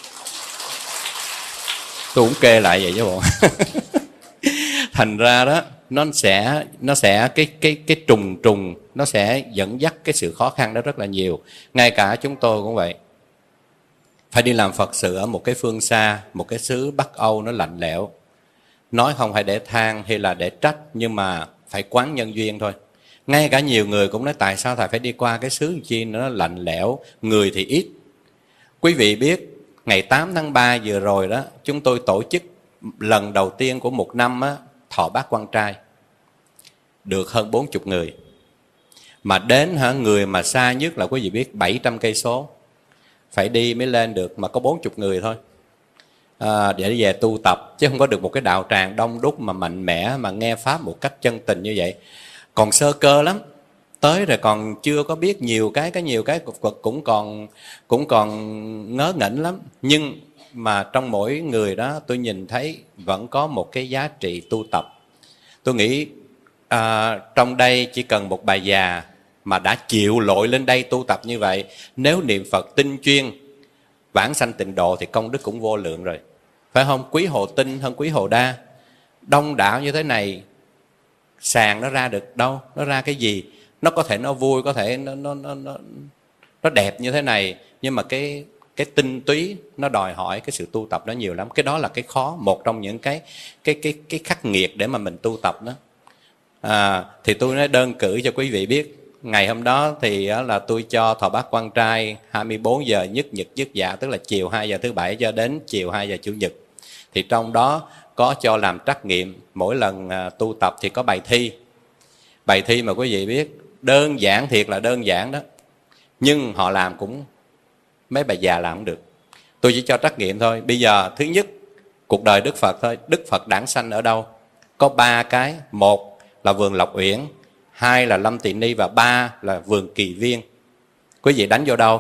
Tôi cũng kê lại vậy chứ bộ. Thành ra đó, nó sẽ nó sẽ cái cái cái trùng trùng nó sẽ dẫn dắt cái sự khó khăn đó rất là nhiều. Ngay cả chúng tôi cũng vậy. Phải đi làm Phật sự ở một cái phương xa, một cái xứ Bắc Âu nó lạnh lẽo. Nói không phải để than hay là để trách, nhưng mà phải quán nhân duyên thôi. Ngay cả nhiều người cũng nói tại sao thầy phải đi qua cái xứ chi nó lạnh lẽo, người thì ít. Quý vị biết ngày tám tháng ba vừa rồi đó, chúng tôi tổ chức lần đầu tiên của một năm á, thọ bát quan trai. Được hơn bốn mươi người. Mà đến hả, người mà xa nhất là quý vị biết bảy trăm cây số. Phải đi mới lên được, mà có bốn mươi người thôi. À, để về tu tập, chứ không có được một cái đạo tràng đông đúc mà mạnh mẽ, mà nghe Pháp một cách chân tình như vậy. Còn sơ cơ lắm. Tới rồi còn chưa có biết nhiều cái, cái nhiều cái cũng còn cũng còn ngớ ngẩn lắm. Nhưng mà trong mỗi người đó tôi nhìn thấy vẫn có một cái giá trị tu tập. Tôi nghĩ à, trong đây chỉ cần một bà già mà đã chịu lội lên đây tu tập như vậy, nếu niệm Phật tinh chuyên, vãng sanh tịnh độ thì công đức cũng vô lượng rồi. Phải không? Quý Hồ Tinh hơn Quý Hồ Đa. Đông đảo như thế này, sàn nó ra được đâu? Nó ra cái gì? Nó có thể nó vui, có thể nó nó nó nó, nó đẹp như thế này, nhưng mà cái cái tinh túy nó đòi hỏi cái sự tu tập nó nhiều lắm. Cái đó là cái khó, một trong những cái cái cái cái khắc nghiệt để mà mình tu tập đó. À, thì tôi nói đơn cử cho quý vị biết, ngày hôm đó thì là tôi cho thọ bát quan trai hai mươi bốn giờ nhất nhật nhất dạ, tức là chiều hai giờ thứ bảy cho đến chiều hai giờ chủ nhật. Thì trong đó có cho làm trắc nghiệm, mỗi lần tu tập thì có bài thi. Bài thi mà quý vị biết đơn giản thiệt là đơn giản đó, nhưng họ làm cũng, mấy bà già làm không được. Tôi chỉ cho trắc nghiệm thôi. Bây giờ thứ nhất, cuộc đời Đức Phật thôi. Đức Phật đản sanh ở đâu? Có ba cái. Một là vườn Lộc Uyển, hai là Lâm Tỳ Ni, và ba là vườn Kỳ Viên. Quý vị đánh vô đâu?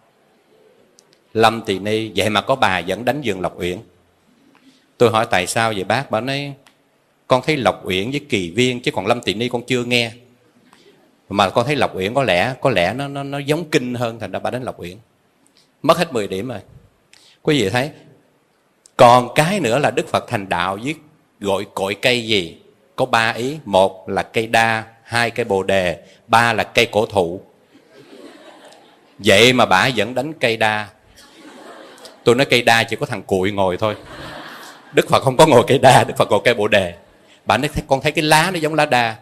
Lâm Tỳ Ni. Vậy mà có bà vẫn đánh vườn Lộc Uyển. Tôi hỏi tại sao vậy bác? Bà nói con thấy Lộc Uyển với Kỳ Viên, chứ còn Lâm Tỳ Ni con chưa nghe. Mà con thấy Lộc Uyển có lẽ có lẽ nó nó nó giống kinh hơn, thành ra bà đánh Lộc Uyển. Mất hết mười điểm rồi. Quý vị thấy. Còn cái nữa là Đức Phật thành đạo với gọi cội cây gì? Có ba ý. Một là cây đa, hai cây bồ đề, ba là cây cổ thụ. Vậy mà bà vẫn đánh cây đa. Tôi nói cây đa chỉ có thằng cuội ngồi thôi. Đức Phật không có ngồi cây đa, Đức Phật ngồi cây bồ đề. Bà nói con thấy cái lá nó giống lá đa.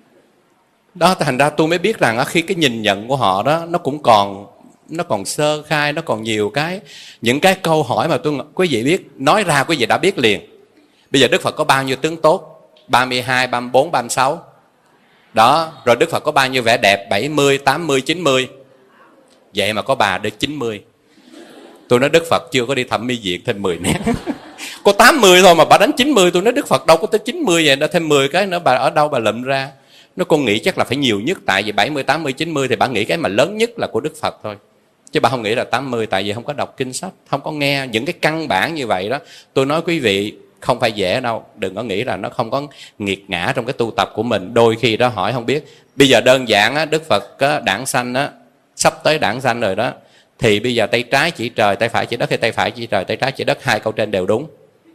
Đó, thành ra tôi mới biết rằng khi cái nhìn nhận của họ đó nó cũng còn nó còn sơ khai, nó còn nhiều cái, những cái câu hỏi mà tôi quý vị biết, nói ra quý vị đã biết liền. Bây giờ Đức Phật có bao nhiêu tướng tốt? ba mươi hai, ba mươi bốn, ba mươi sáu. Đó, rồi Đức Phật có bao nhiêu vẻ đẹp? bảy mươi, tám mươi, chín mươi. Vậy mà có bà đến chín mươi. Tôi nói Đức Phật chưa có đi thẩm mỹ viện thêm mười nét. Có tám mươi thôi mà bà đánh chín mươi. Tôi nói Đức Phật đâu có tới chín mươi vậy, đã thêm mười cái nữa, bà ở đâu bà lụm ra? Nó con nghĩ chắc là phải nhiều nhất, tại vì bảy mươi, tám mươi, chín mươi thì bà nghĩ cái mà lớn nhất là của Đức Phật thôi. Chứ bà không nghĩ là tám mươi, tại vì không có đọc kinh sách, không có nghe những cái căn bản như vậy đó. Tôi nói quý vị, không phải dễ đâu. Đừng có nghĩ là nó không có nghiệt ngã trong cái tu tập của mình. Đôi khi đó hỏi không biết. Bây giờ đơn giản á, Đức Phật á, đản sanh á, sắp tới đản sanh rồi đó. Thì bây giờ tay trái chỉ trời, tay phải chỉ đất, hay tay phải chỉ trời, tay trái chỉ đất? Hai câu trên đều đúng.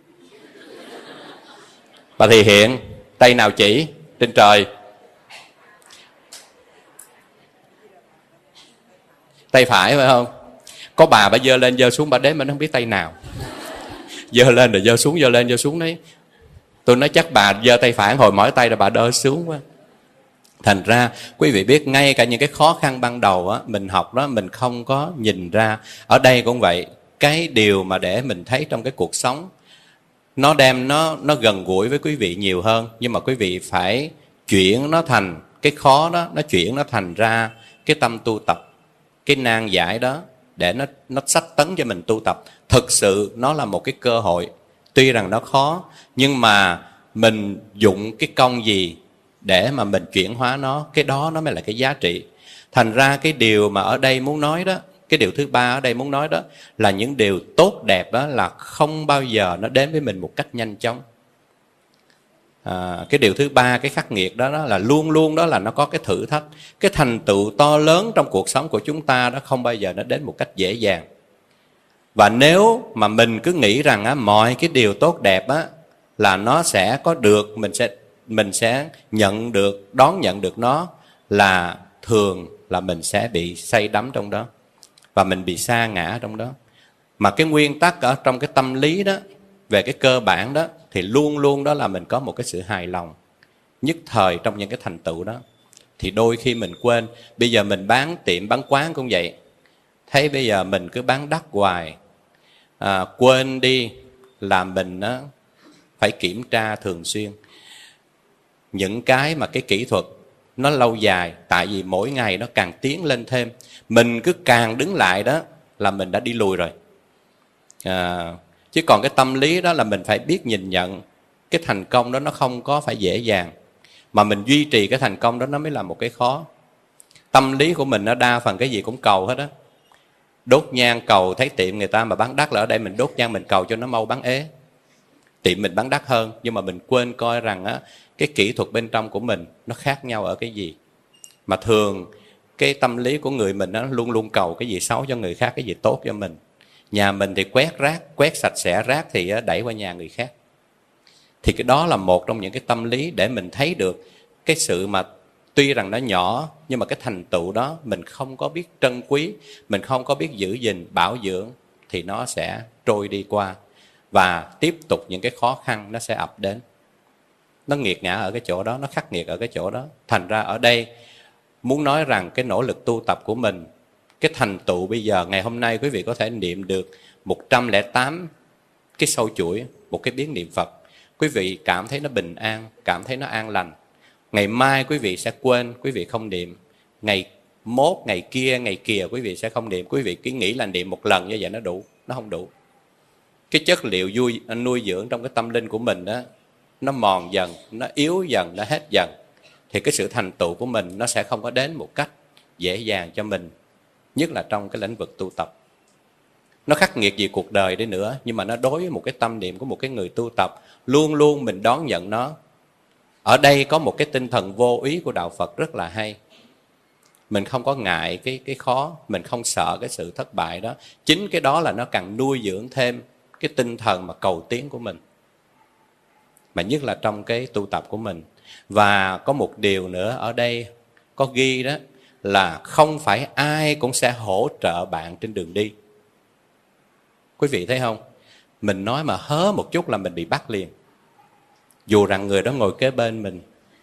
Bà thì hiện tay nào chỉ trên trời? Tay phải phải không? Có bà bà giơ lên giơ xuống, bà đếm bà không biết tay nào. Giơ lên rồi giơ xuống, giơ lên giơ xuống đấy. Tôi nói chắc bà giơ tay phải hồi mỏi tay rồi bà đỡ xuống quá. Thành ra quý vị biết, ngay cả những cái khó khăn ban đầu á, mình học đó mình không có nhìn ra. Ở đây cũng vậy. Cái điều mà để mình thấy trong cái cuộc sống, nó đem nó nó gần gũi với quý vị nhiều hơn. Nhưng mà quý vị phải chuyển nó thành cái khó đó, nó chuyển nó thành ra cái tâm tu tập, cái nan giải đó, để nó nó sách tấn cho mình tu tập. Thực sự nó là một cái cơ hội. Tuy rằng nó khó, nhưng mà mình dụng cái công gì để mà mình chuyển hóa nó, cái đó nó mới là cái giá trị. Thành ra cái điều mà ở đây muốn nói đó, cái điều thứ ba ở đây muốn nói đó, là những điều tốt đẹp đó là không bao giờ nó đến với mình một cách nhanh chóng. À, cái điều thứ ba, cái khắc nghiệt đó, đó là luôn luôn đó là nó có cái thử thách. Cái thành tựu to lớn trong cuộc sống của chúng ta đó không bao giờ nó đến một cách dễ dàng. Và nếu mà mình cứ nghĩ rằng á, mọi cái điều tốt đẹp á, là nó sẽ có được, mình sẽ mình sẽ nhận được, đón nhận được nó, là thường là mình sẽ bị say đắm trong đó, và mình bị sa ngã trong đó. Mà cái nguyên tắc ở trong cái tâm lý đó, về cái cơ bản đó, thì luôn luôn đó là mình có một cái sự hài lòng nhất thời trong những cái thành tựu đó. Thì đôi khi mình quên. Bây giờ mình bán tiệm, bán quán cũng vậy. Thấy bây giờ mình cứ bán đắt hoài, à, quên đi là mình á, phải kiểm tra thường xuyên những cái mà cái kỹ thuật nó lâu dài. Tại vì mỗi ngày nó càng tiến lên thêm, mình cứ càng đứng lại đó là mình đã đi lùi rồi. à, Chứ còn cái tâm lý đó là mình phải biết nhìn nhận cái thành công đó nó không có phải dễ dàng, mà mình duy trì cái thành công đó nó mới là một cái khó. Tâm lý của mình nó đa phần cái gì cũng cầu hết á. Đốt nhang cầu, thấy tiệm người ta mà bán đắt, là ở đây mình đốt nhang mình cầu cho nó mau bán ế. Tiệm mình bán đắt hơn, nhưng mà mình quên coi rằng á, cái kỹ thuật bên trong của mình nó khác nhau ở cái gì. Mà thường cái tâm lý của người mình nó luôn luôn cầu cái gì xấu cho người khác, cái gì tốt cho mình. Nhà mình thì quét rác, quét sạch sẽ rác thì đẩy qua nhà người khác. Thì cái đó là một trong những cái tâm lý để mình thấy được cái sự mà tuy rằng nó nhỏ, nhưng mà cái thành tựu đó mình không có biết trân quý, mình không có biết giữ gìn, bảo dưỡng, thì nó sẽ trôi đi qua. Và tiếp tục những cái khó khăn nó sẽ ập đến. Nó nghiệt ngã ở cái chỗ đó, nó khắc nghiệt ở cái chỗ đó. Thành ra ở đây muốn nói rằng cái nỗ lực tu tập của mình, cái thành tựu bây giờ ngày hôm nay quý vị có thể niệm được một trăm lẻ tám cái sâu chuỗi, một cái biến niệm Phật. Quý vị cảm thấy nó bình an, cảm thấy nó an lành. Ngày mai quý vị sẽ quên, quý vị không niệm. Ngày mốt, ngày kia, ngày kia quý vị sẽ không niệm. Quý vị cứ nghĩ là niệm một lần như vậy nó đủ, nó không đủ. Cái chất liệu vui, nuôi dưỡng trong cái tâm linh của mình đó, nó mòn dần, nó yếu dần, nó hết dần. Thì cái sự thành tựu của mình nó sẽ không có đến một cách dễ dàng cho mình. Nhất là trong cái lĩnh vực tu tập. Nó khắc nghiệt gì cuộc đời đi nữa, nhưng mà nó đối với một cái tâm niệm của một cái người tu tập, luôn luôn mình đón nhận nó. Ở đây có một cái tinh thần vô ý của Đạo Phật rất là hay. Mình không có ngại cái, cái khó, mình không sợ cái sự thất bại đó. Chính cái đó là nó càng nuôi dưỡng thêm cái tinh thần mà cầu tiến của mình. Mà nhất là trong cái tu tập của mình. Và có một điều nữa ở đây có ghi đó, là không phải ai cũng sẽ hỗ trợ bạn trên đường đi. Quý vị thấy không? Mình nói mà hớ một chút là mình bị bắt liền. Dù rằng người đó ngồi kế bên mình.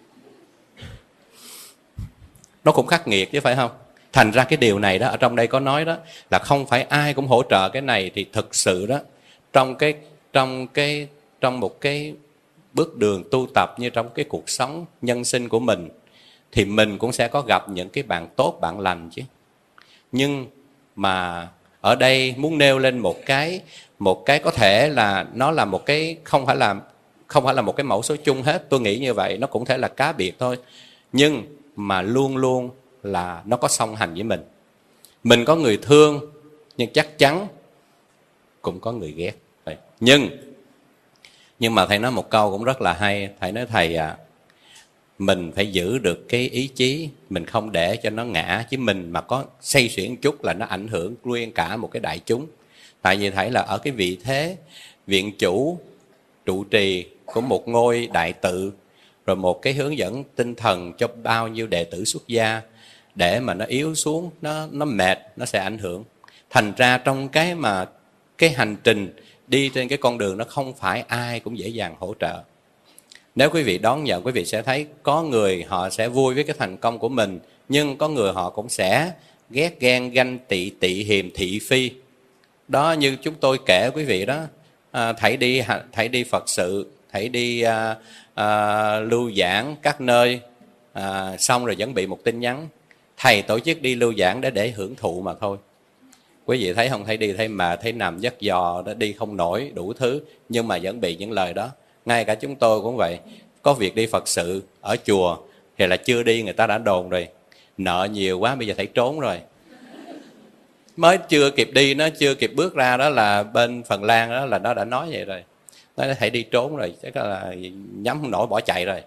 Nó cũng khắc nghiệt chứ phải không? Thành ra cái điều này đó, ở trong đây có nói đó, là không phải ai cũng hỗ trợ cái này. Thì thực sự đó, trong cái trong cái trong một cái bước đường tu tập, như trong cái cuộc sống nhân sinh của mình, thì mình cũng sẽ có gặp những cái bạn tốt, bạn lành chứ. Nhưng mà ở đây muốn nêu lên một cái một cái có thể là nó là một cái không phải là không phải là một cái mẫu số chung hết. Tôi nghĩ như vậy, nó cũng thể là cá biệt thôi. Nhưng mà luôn luôn là nó có song hành với mình. Mình có người thương, nhưng chắc chắn cũng có người ghét. Nhưng nhưng mà thầy nói một câu cũng rất là hay. Thầy nói thầy à, mình phải giữ được cái ý chí, mình không để cho nó ngã. Chứ mình mà có say xuyển chút là nó ảnh hưởng nguyên cả một cái đại chúng. Tại vì thầy là ở cái vị thế viện chủ, trụ trì của một ngôi đại tự, rồi một cái hướng dẫn tinh thần cho bao nhiêu đệ tử xuất gia, để mà nó yếu xuống, nó, nó mệt, nó sẽ ảnh hưởng. Thành ra trong cái mà cái hành trình đi trên cái con đường, nó không phải ai cũng dễ dàng hỗ trợ. Nếu quý vị đón nhận, quý vị sẽ thấy có người họ sẽ vui với cái thành công của mình, nhưng có người họ cũng sẽ ghét ghen, ganh tị, tị hiềm, thị phi. Đó, như chúng tôi kể quý vị đó, à, thảy đi thảy đi Phật sự, thảy đi à, à, lưu giảng các nơi, à, xong rồi vẫn bị một tin nhắn: thầy tổ chức đi lưu giảng để để hưởng thụ mà thôi. Quý vị thấy không? Thấy đi thấy mà thấy nằm giấc giò đó, đi không nổi đủ thứ, nhưng mà vẫn bị những lời đó. Ngay cả chúng tôi cũng vậy. Có việc đi Phật sự ở chùa thì là chưa đi người ta đã đồn rồi: nợ nhiều quá bây giờ phải trốn rồi. Mới chưa kịp đi, nó chưa kịp bước ra đó là bên Phần Lan đó là nó đã nói vậy rồi. Nó phải đi trốn rồi, chắc là nhắm không nổi bỏ chạy rồi.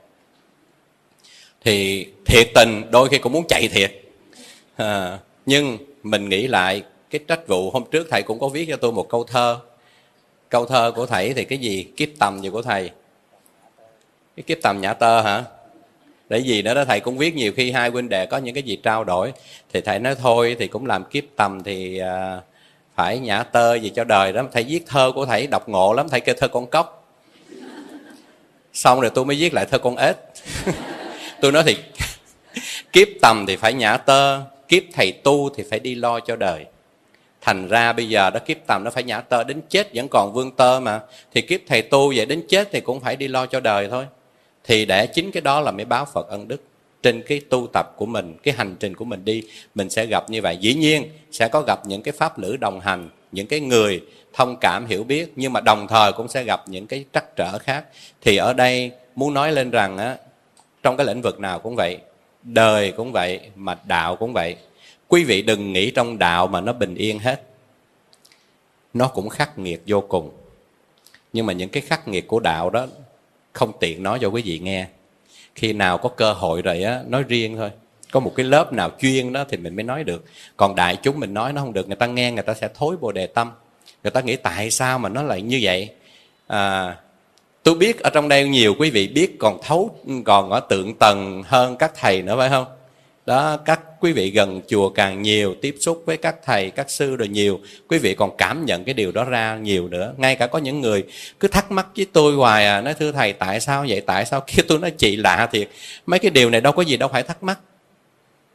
Thì thiệt tình đôi khi cũng muốn chạy thiệt, à, nhưng mình nghĩ lại cái trách vụ. Hôm trước thầy cũng có viết cho tôi một câu thơ. Câu thơ của thầy thì cái gì? Kiếp tầm gì của thầy? Cái kiếp tầm Nhã Tơ hả? Để gì nữa đó, thầy cũng viết nhiều khi hai huynh đệ có những cái gì trao đổi, thì thầy nói thôi thì cũng làm kiếp tầm thì à, phải Nhã Tơ gì cho đời đó. Thầy viết thơ của thầy đọc ngộ lắm, thầy kêu thơ con cóc. Xong rồi tôi mới viết lại thơ con ếch. Tôi nói thì kiếp tầm thì phải Nhã Tơ, kiếp thầy tu thì phải đi lo cho đời. Thành ra bây giờ đó, kiếp tầm nó phải Nhã Tơ, đến chết vẫn còn vương tơ mà. Thì kiếp thầy tu vậy, đến chết thì cũng phải đi lo cho đời thôi. Thì để chính cái đó là mới báo Phật ân đức. Trên cái tu tập của mình, cái hành trình của mình đi, mình sẽ gặp như vậy. Dĩ nhiên sẽ có gặp những cái pháp lữ đồng hành, những cái người thông cảm hiểu biết, nhưng mà đồng thời cũng sẽ gặp những cái trắc trở khác. Thì ở đây muốn nói lên rằng á, trong cái lĩnh vực nào cũng vậy, đời cũng vậy, mà đạo cũng vậy. Quý vị đừng nghĩ trong đạo mà nó bình yên hết. Nó cũng khắc nghiệt vô cùng. Nhưng mà những cái khắc nghiệt của đạo đó không tiện nói cho quý vị nghe. Khi nào có cơ hội rồi á, nói riêng thôi. Có một cái lớp nào chuyên đó thì mình mới nói được. Còn đại chúng mình nói nó không được. Người ta nghe, người ta sẽ thối bồ đề tâm. Người ta nghĩ tại sao mà nó lại như vậy. À, tôi biết ở trong đây nhiều quý vị biết còn thấu, còn ở tượng tầng hơn các thầy nữa phải không? Đó, các quý vị gần chùa càng nhiều, tiếp xúc với các thầy, các sư rồi nhiều, quý vị còn cảm nhận cái điều đó ra nhiều nữa. Ngay cả có những người cứ thắc mắc với tôi hoài à, nói thưa thầy tại sao vậy, tại sao kia. Tôi nói chị lạ thiệt, mấy cái điều này đâu có gì đâu phải thắc mắc.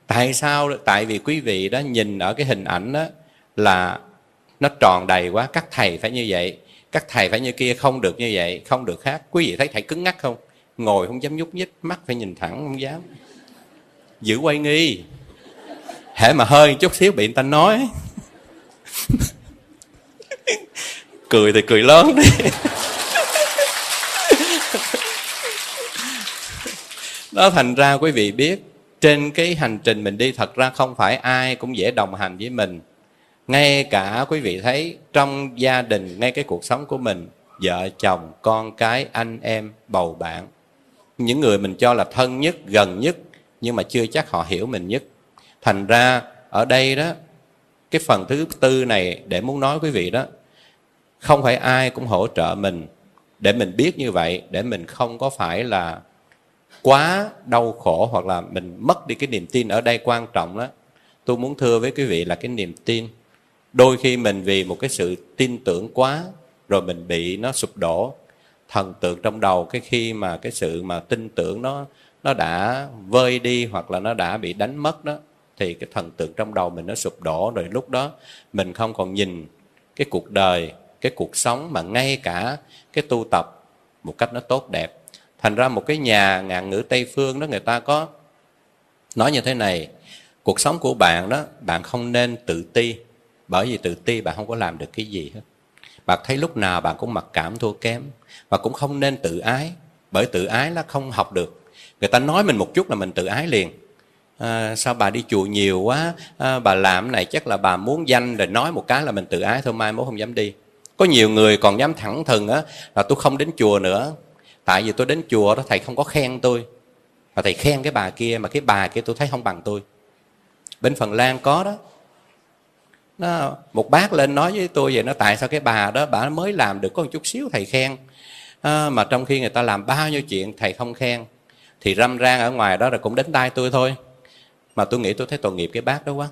Tại sao? Tại vì quý vị đó nhìn ở cái hình ảnh đó là nó tròn đầy quá, các thầy phải như vậy, các thầy phải như kia, không được như vậy, không được khác. Quý vị thấy thầy cứng ngắc không? Ngồi không dám nhúc nhích, mắt phải nhìn thẳng không dám, giữ quay nghi. Hễ mà hơi chút xíu bị người ta nói cười thì cười lớn đi. Đó, thành ra quý vị biết, trên cái hành trình mình đi, thật ra không phải ai cũng dễ đồng hành với mình. Ngay cả quý vị thấy trong gia đình, ngay cái cuộc sống của mình, vợ chồng, con cái, anh em, bầu bạn, những người mình cho là thân nhất, gần nhất, nhưng mà chưa chắc họ hiểu mình nhất. Thành ra ở đây đó, cái phần thứ tư này để muốn nói quý vị đó, không phải ai cũng hỗ trợ mình, để mình biết như vậy, để mình không có phải là quá đau khổ hoặc là mình mất đi cái niềm tin. Ở đây quan trọng đó, tôi muốn thưa với quý vị là cái niềm tin. Đôi khi mình vì một cái sự tin tưởng quá rồi mình bị nó sụp đổ. Thần tượng trong đầu, cái khi mà cái sự mà tin tưởng nó nó đã vơi đi hoặc là nó đã bị đánh mất đó, thì cái thần tượng trong đầu mình nó sụp đổ. Rồi lúc đó mình không còn nhìn cái cuộc đời, cái cuộc sống mà ngay cả cái tu tập một cách nó tốt đẹp. Thành ra một cái nhà ngạn ngữ Tây Phương đó, người ta có nói như thế này: cuộc sống của bạn đó, bạn không nên tự ti. Bởi vì tự ti bạn không có làm được cái gì hết. Bạn thấy lúc nào bạn cũng mặc cảm thua kém. Và cũng không nên tự ái, bởi tự ái là không học được. Người ta nói mình một chút là mình tự ái liền. À, sao bà đi chùa nhiều quá, à, bà làm cái này chắc là bà muốn danh, rồi nói một cái là mình tự ái thôi, mai mốt không dám đi. Có nhiều người còn dám thẳng thừng á, là tôi không đến chùa nữa, tại vì tôi đến chùa đó thầy không có khen tôi, và thầy khen cái bà kia, mà cái bà kia tôi thấy không bằng tôi. Bên Phần Lan có đó, nó, một bác lên nói với tôi vậy, nó tại sao cái bà đó bà mới làm được có một chút xíu thầy khen, à, mà trong khi người ta làm bao nhiêu chuyện thầy không khen. Thì râm ran ở ngoài đó rồi cũng đến tay tôi thôi. Mà tôi nghĩ tôi thấy tội nghiệp cái bác đó quá.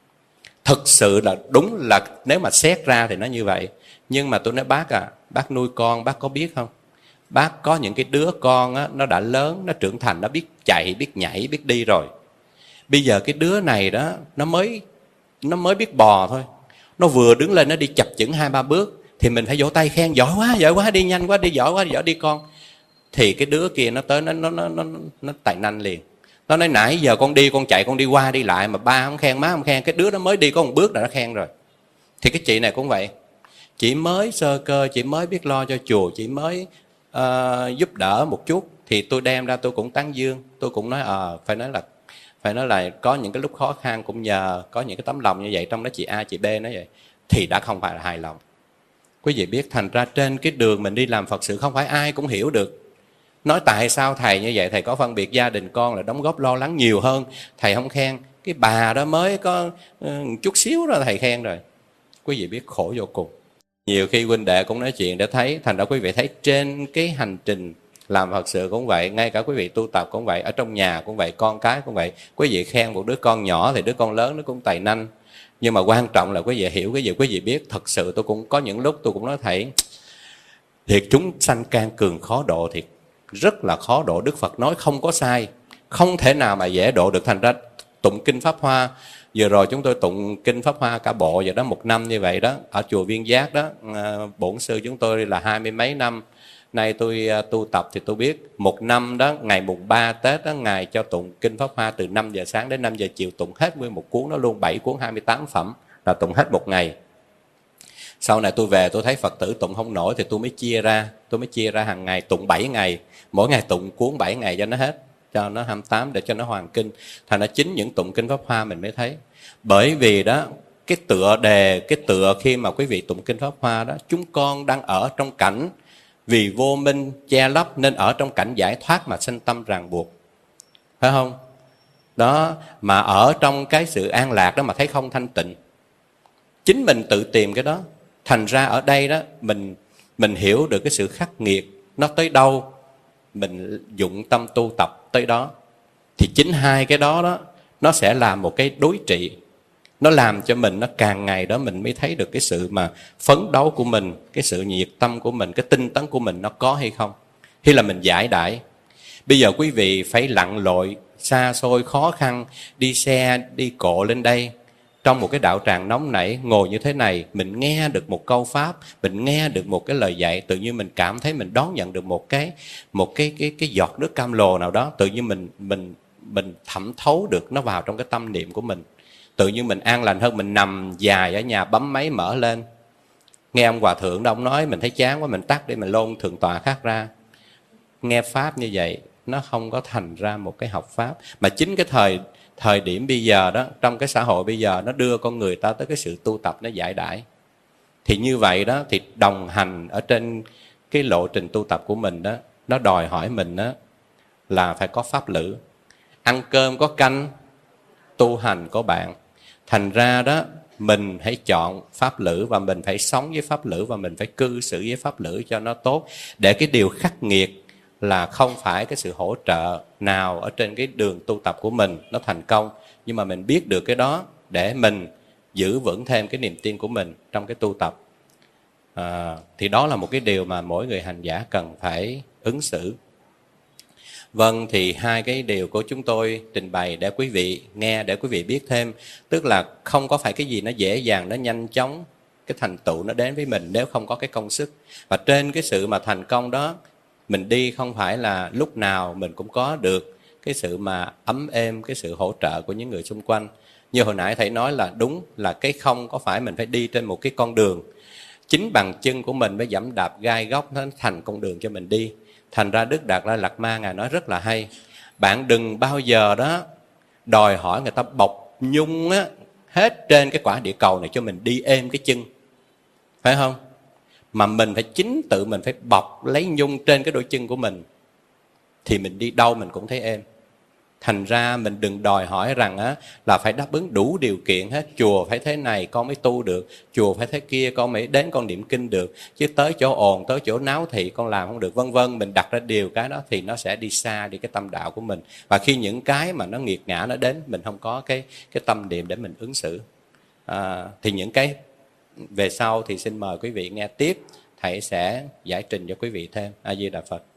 Thực sự là đúng là nếu mà xét ra thì nó như vậy. Nhưng mà tôi nói bác à, bác nuôi con bác có biết không? Bác có những cái đứa con á, nó đã lớn, nó trưởng thành, nó biết chạy, biết nhảy, biết đi rồi. Bây giờ cái đứa này đó, nó mới nó mới biết bò thôi. Nó vừa đứng lên nó đi chập chững hai ba bước thì mình phải vỗ tay khen: giỏi quá, giỏi quá, đi nhanh quá, đi giỏi quá, giỏi đi con. Thì cái đứa kia nó tới nó nó nó nó, nó tài nanh liền. Nó nói nãy giờ con đi, con chạy, con đi qua đi lại mà ba không khen, má không khen. Cái đứa nó mới đi có một bước là nó khen rồi. Thì cái chị này cũng vậy. Chị mới sơ cơ, chị mới biết lo cho chùa, chị mới uh, giúp đỡ một chút, thì tôi đem ra tôi cũng tán dương. Tôi cũng nói ờ à, phải nói là phải nói là có những cái lúc khó khăn cũng nhờ có những cái tấm lòng như vậy, trong đó chị A chị B nói vậy, thì đã không phải là hài lòng. Quý vị biết, thành ra trên cái đường mình đi làm Phật sự không phải ai cũng hiểu được. Nói tại sao thầy như vậy, thầy có phân biệt gia đình con là đóng góp lo lắng nhiều hơn, thầy không khen. Cái bà đó mới có uh, chút xíu đó thầy khen rồi. Quý vị biết khổ vô cùng. Nhiều khi huynh đệ cũng nói chuyện để thấy. Thành ra quý vị thấy trên cái hành trình làm Phật sự cũng vậy, ngay cả quý vị tu tập cũng vậy, ở trong nhà cũng vậy, con cái cũng vậy. Quý vị khen một đứa con nhỏ thì đứa con lớn nó cũng tài năng. Nhưng mà quan trọng là quý vị hiểu cái gì. Quý vị biết thật sự tôi cũng có những lúc tôi cũng nói thầy, thiệt chúng sanh can cường khó độ, thiệt rất là khó độ. Đức Phật nói không có sai, không thể nào mà dễ độ được. Thành ra tụng kinh Pháp Hoa, vừa rồi chúng tôi tụng kinh Pháp Hoa cả bộ vậy đó, một năm như vậy đó, ở chùa Viên Giác đó, bổn sư chúng tôi là hai mươi mấy năm nay tôi tu tập, thì tôi biết một năm đó, ngày mùng ba Tết đó, ngài cho tụng kinh Pháp Hoa từ năm giờ sáng đến năm giờ chiều, tụng hết nguyên một cuốn đó luôn, bảy cuốn hai mươi tám phẩm là tụng hết một ngày. Sau này tôi về tôi thấy Phật tử tụng không nổi thì tôi mới chia ra, tôi mới chia ra hàng ngày tụng bảy ngày, mỗi ngày tụng cuốn bảy ngày cho nó hết, cho nó hai mươi tám để cho nó hoàn kinh. Thành ra chính những tụng kinh Pháp Hoa mình mới thấy. Bởi vì đó, cái tựa đề, cái tựa khi mà quý vị tụng kinh Pháp Hoa đó, chúng con đang ở trong cảnh vì vô minh che lấp nên ở trong cảnh giải thoát mà sinh tâm ràng buộc, phải không? Đó, mà ở trong cái sự an lạc đó mà thấy không thanh tịnh. Chính mình tự tìm cái đó. Thành ra ở đây đó, mình mình hiểu được cái sự khắc nghiệt nó tới đâu, mình dụng tâm tu tập tới đó. Thì chính hai cái đó đó, nó sẽ làm một cái đối trị. Nó làm cho mình, nó càng ngày đó mình mới thấy được cái sự mà phấn đấu của mình, cái sự nhiệt tâm của mình, cái tinh tấn của mình nó có hay không, hay là mình giải đãi. Bây giờ quý vị phải lặn lội xa xôi khó khăn, đi xe đi cộ lên đây, trong một cái đạo tràng nóng nảy, ngồi như thế này, mình nghe được một câu pháp, mình nghe được một cái lời dạy, tự nhiên mình cảm thấy mình đón nhận được một cái một cái cái cái giọt nước cam lồ nào đó, tự nhiên mình mình mình thẩm thấu được nó vào trong cái tâm niệm của mình. Tự nhiên mình an lành hơn. Mình nằm dài ở nhà bấm máy mở lên, nghe ông hòa thượng đó, ông nói mình thấy chán quá, mình tắt để mình lôn thượng tọa khác ra. Nghe pháp như vậy nó không có thành ra một cái học pháp, mà chính cái thời thời điểm bây giờ đó, trong cái xã hội bây giờ, nó đưa con người ta tới cái sự tu tập nó giải đãi. Thì như vậy đó, thì đồng hành ở trên cái lộ trình tu tập của mình đó, nó đòi hỏi mình đó là phải có pháp lữ. Ăn cơm có canh, tu hành có bạn. Thành ra đó, mình hãy chọn pháp lữ, và mình phải sống với pháp lữ, và mình phải cư xử với pháp lữ cho nó tốt. Để cái điều khắc nghiệt là không phải cái sự hỗ trợ nào ở trên cái đường tu tập của mình nó thành công, nhưng mà mình biết được cái đó để mình giữ vững thêm cái niềm tin của mình trong cái tu tập. À, thì đó là một cái điều mà mỗi người hành giả cần phải ứng xử. Vâng, thì hai cái điều của chúng tôi trình bày để quý vị nghe, để quý vị biết thêm. Tức là không có phải cái gì nó dễ dàng, nó nhanh chóng, cái thành tựu nó đến với mình nếu không có cái công sức. Và trên cái sự mà thành công đó, mình đi không phải là lúc nào mình cũng có được cái sự mà ấm êm, cái sự hỗ trợ của những người xung quanh. Như hồi nãy thầy nói là đúng, là cái không có phải mình phải đi trên một cái con đường, chính bằng chân của mình mới dẫm đạp gai góc nó thành con đường cho mình đi. Thành ra Đức Đạt Lai Lạt Ma Ngài nói rất là hay: bạn đừng bao giờ đó đòi hỏi người ta bọc nhung á, hết trên cái quả địa cầu này cho mình đi êm cái chân, phải không? Mà mình phải chính tự mình phải bọc lấy nhung trên cái đôi chân của mình, thì mình đi đâu mình cũng thấy êm. Thành ra mình đừng đòi hỏi rằng á, là phải đáp ứng đủ điều kiện hết. Chùa phải thế này con mới tu được, chùa phải thế kia con mới đến con niệm kinh được, chứ tới chỗ ồn, tới chỗ náo thị con làm không được, vân vân. Mình đặt ra điều cái đó thì nó sẽ đi xa đi cái tâm đạo của mình. Và khi những cái mà nó nghiệt ngã nó đến, mình không có cái, cái tâm niệm để mình ứng xử. À, thì những cái về sau thì xin mời quý vị nghe tiếp, thầy sẽ giải trình cho quý vị thêm. A Di Đà Phật.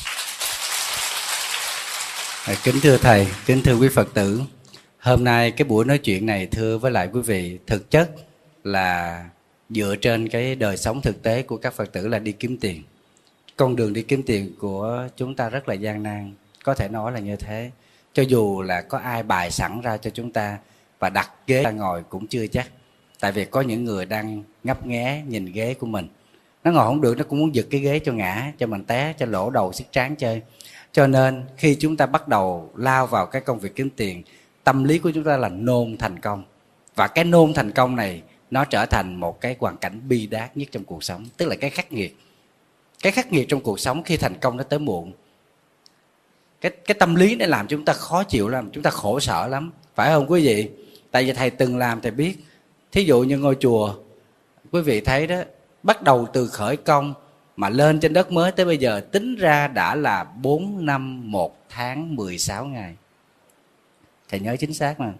Kính thưa Thầy, kính thưa quý Phật tử, hôm nay cái buổi nói chuyện này thưa với lại quý vị, thực chất là dựa trên cái đời sống thực tế của các Phật tử là đi kiếm tiền. Con đường đi kiếm tiền của chúng ta rất là gian nan, có thể nói là như thế. Cho dù là có ai bài sẵn ra cho chúng ta và đặt ghế ra ngồi cũng chưa chắc. Tại vì có những người đang ngấp nghé nhìn ghế của mình, nó ngồi không được, nó cũng muốn giật cái ghế cho ngã, cho mình té, cho lỗ đầu xiết trán chơi. Cho nên khi chúng ta bắt đầu lao vào cái công việc kiếm tiền, tâm lý của chúng ta là nôn thành công. Và cái nôn thành công này nó trở thành một cái hoàn cảnh bi đát nhất trong cuộc sống. Tức là cái khắc nghiệt. Cái khắc nghiệt trong cuộc sống khi thành công nó tới muộn. Cái, cái tâm lý nó làm chúng ta khó chịu lắm, chúng ta khổ sở lắm. Phải không quý vị? Tại vì Thầy từng làm, Thầy biết. Thí dụ như ngôi chùa, quý vị thấy đó, bắt đầu từ khởi công mà lên trên đất mới tới bây giờ tính ra đã là bốn năm một tháng mười sáu ngày. Thầy nhớ chính xác mà.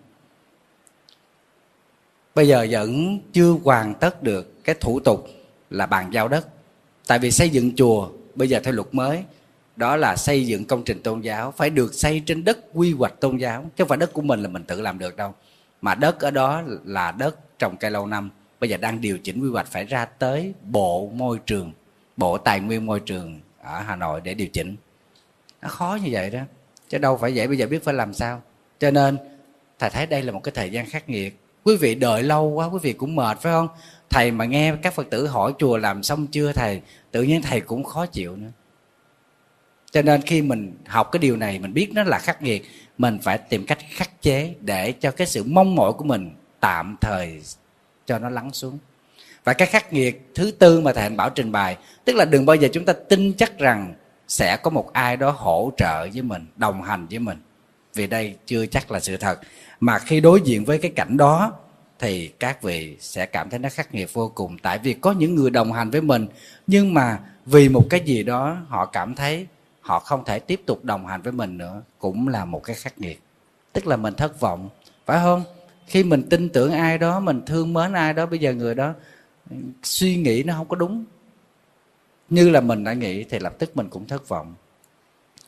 Bây giờ vẫn chưa hoàn tất được cái thủ tục là bàn giao đất. Tại vì xây dựng chùa bây giờ theo luật mới, đó là xây dựng công trình tôn giáo phải được xây trên đất quy hoạch tôn giáo, chứ không phải đất của mình là mình tự làm được đâu. Mà đất ở đó là đất trồng cây lâu năm, bây giờ đang điều chỉnh quy hoạch phải ra tới Bộ Môi trường, Bộ Tài nguyên Môi trường ở Hà Nội để điều chỉnh. Nó khó như vậy đó, chứ đâu phải vậy. Bây giờ biết phải làm sao. Cho nên Thầy thấy đây là một cái thời gian khắc nghiệt. Quý vị đợi lâu quá quý vị cũng mệt, phải không? Thầy mà nghe các Phật tử hỏi chùa làm xong chưa Thầy, tự nhiên Thầy cũng khó chịu nữa. Cho nên khi mình học cái điều này, mình biết nó là khắc nghiệt, mình phải tìm cách khắc chế để cho cái sự mong mỏi của mình tạm thời cho nó lắng xuống. Và cái khắc nghiệt thứ tư mà Thầy Hạnh Bảo trình bày, tức là đừng bao giờ chúng ta tin chắc rằng sẽ có một ai đó hỗ trợ với mình, đồng hành với mình, vì đây chưa chắc là sự thật. Mà khi đối diện với cái cảnh đó thì các vị sẽ cảm thấy nó khắc nghiệt vô cùng. Tại vì có những người đồng hành với mình, nhưng mà vì một cái gì đó họ cảm thấy họ không thể tiếp tục đồng hành với mình nữa, cũng là một cái khắc nghiệt. Tức là mình thất vọng, phải không? Khi mình tin tưởng ai đó, mình thương mến ai đó, bây giờ người đó suy nghĩ nó không có đúng như là mình đã nghĩ, thì lập tức mình cũng thất vọng.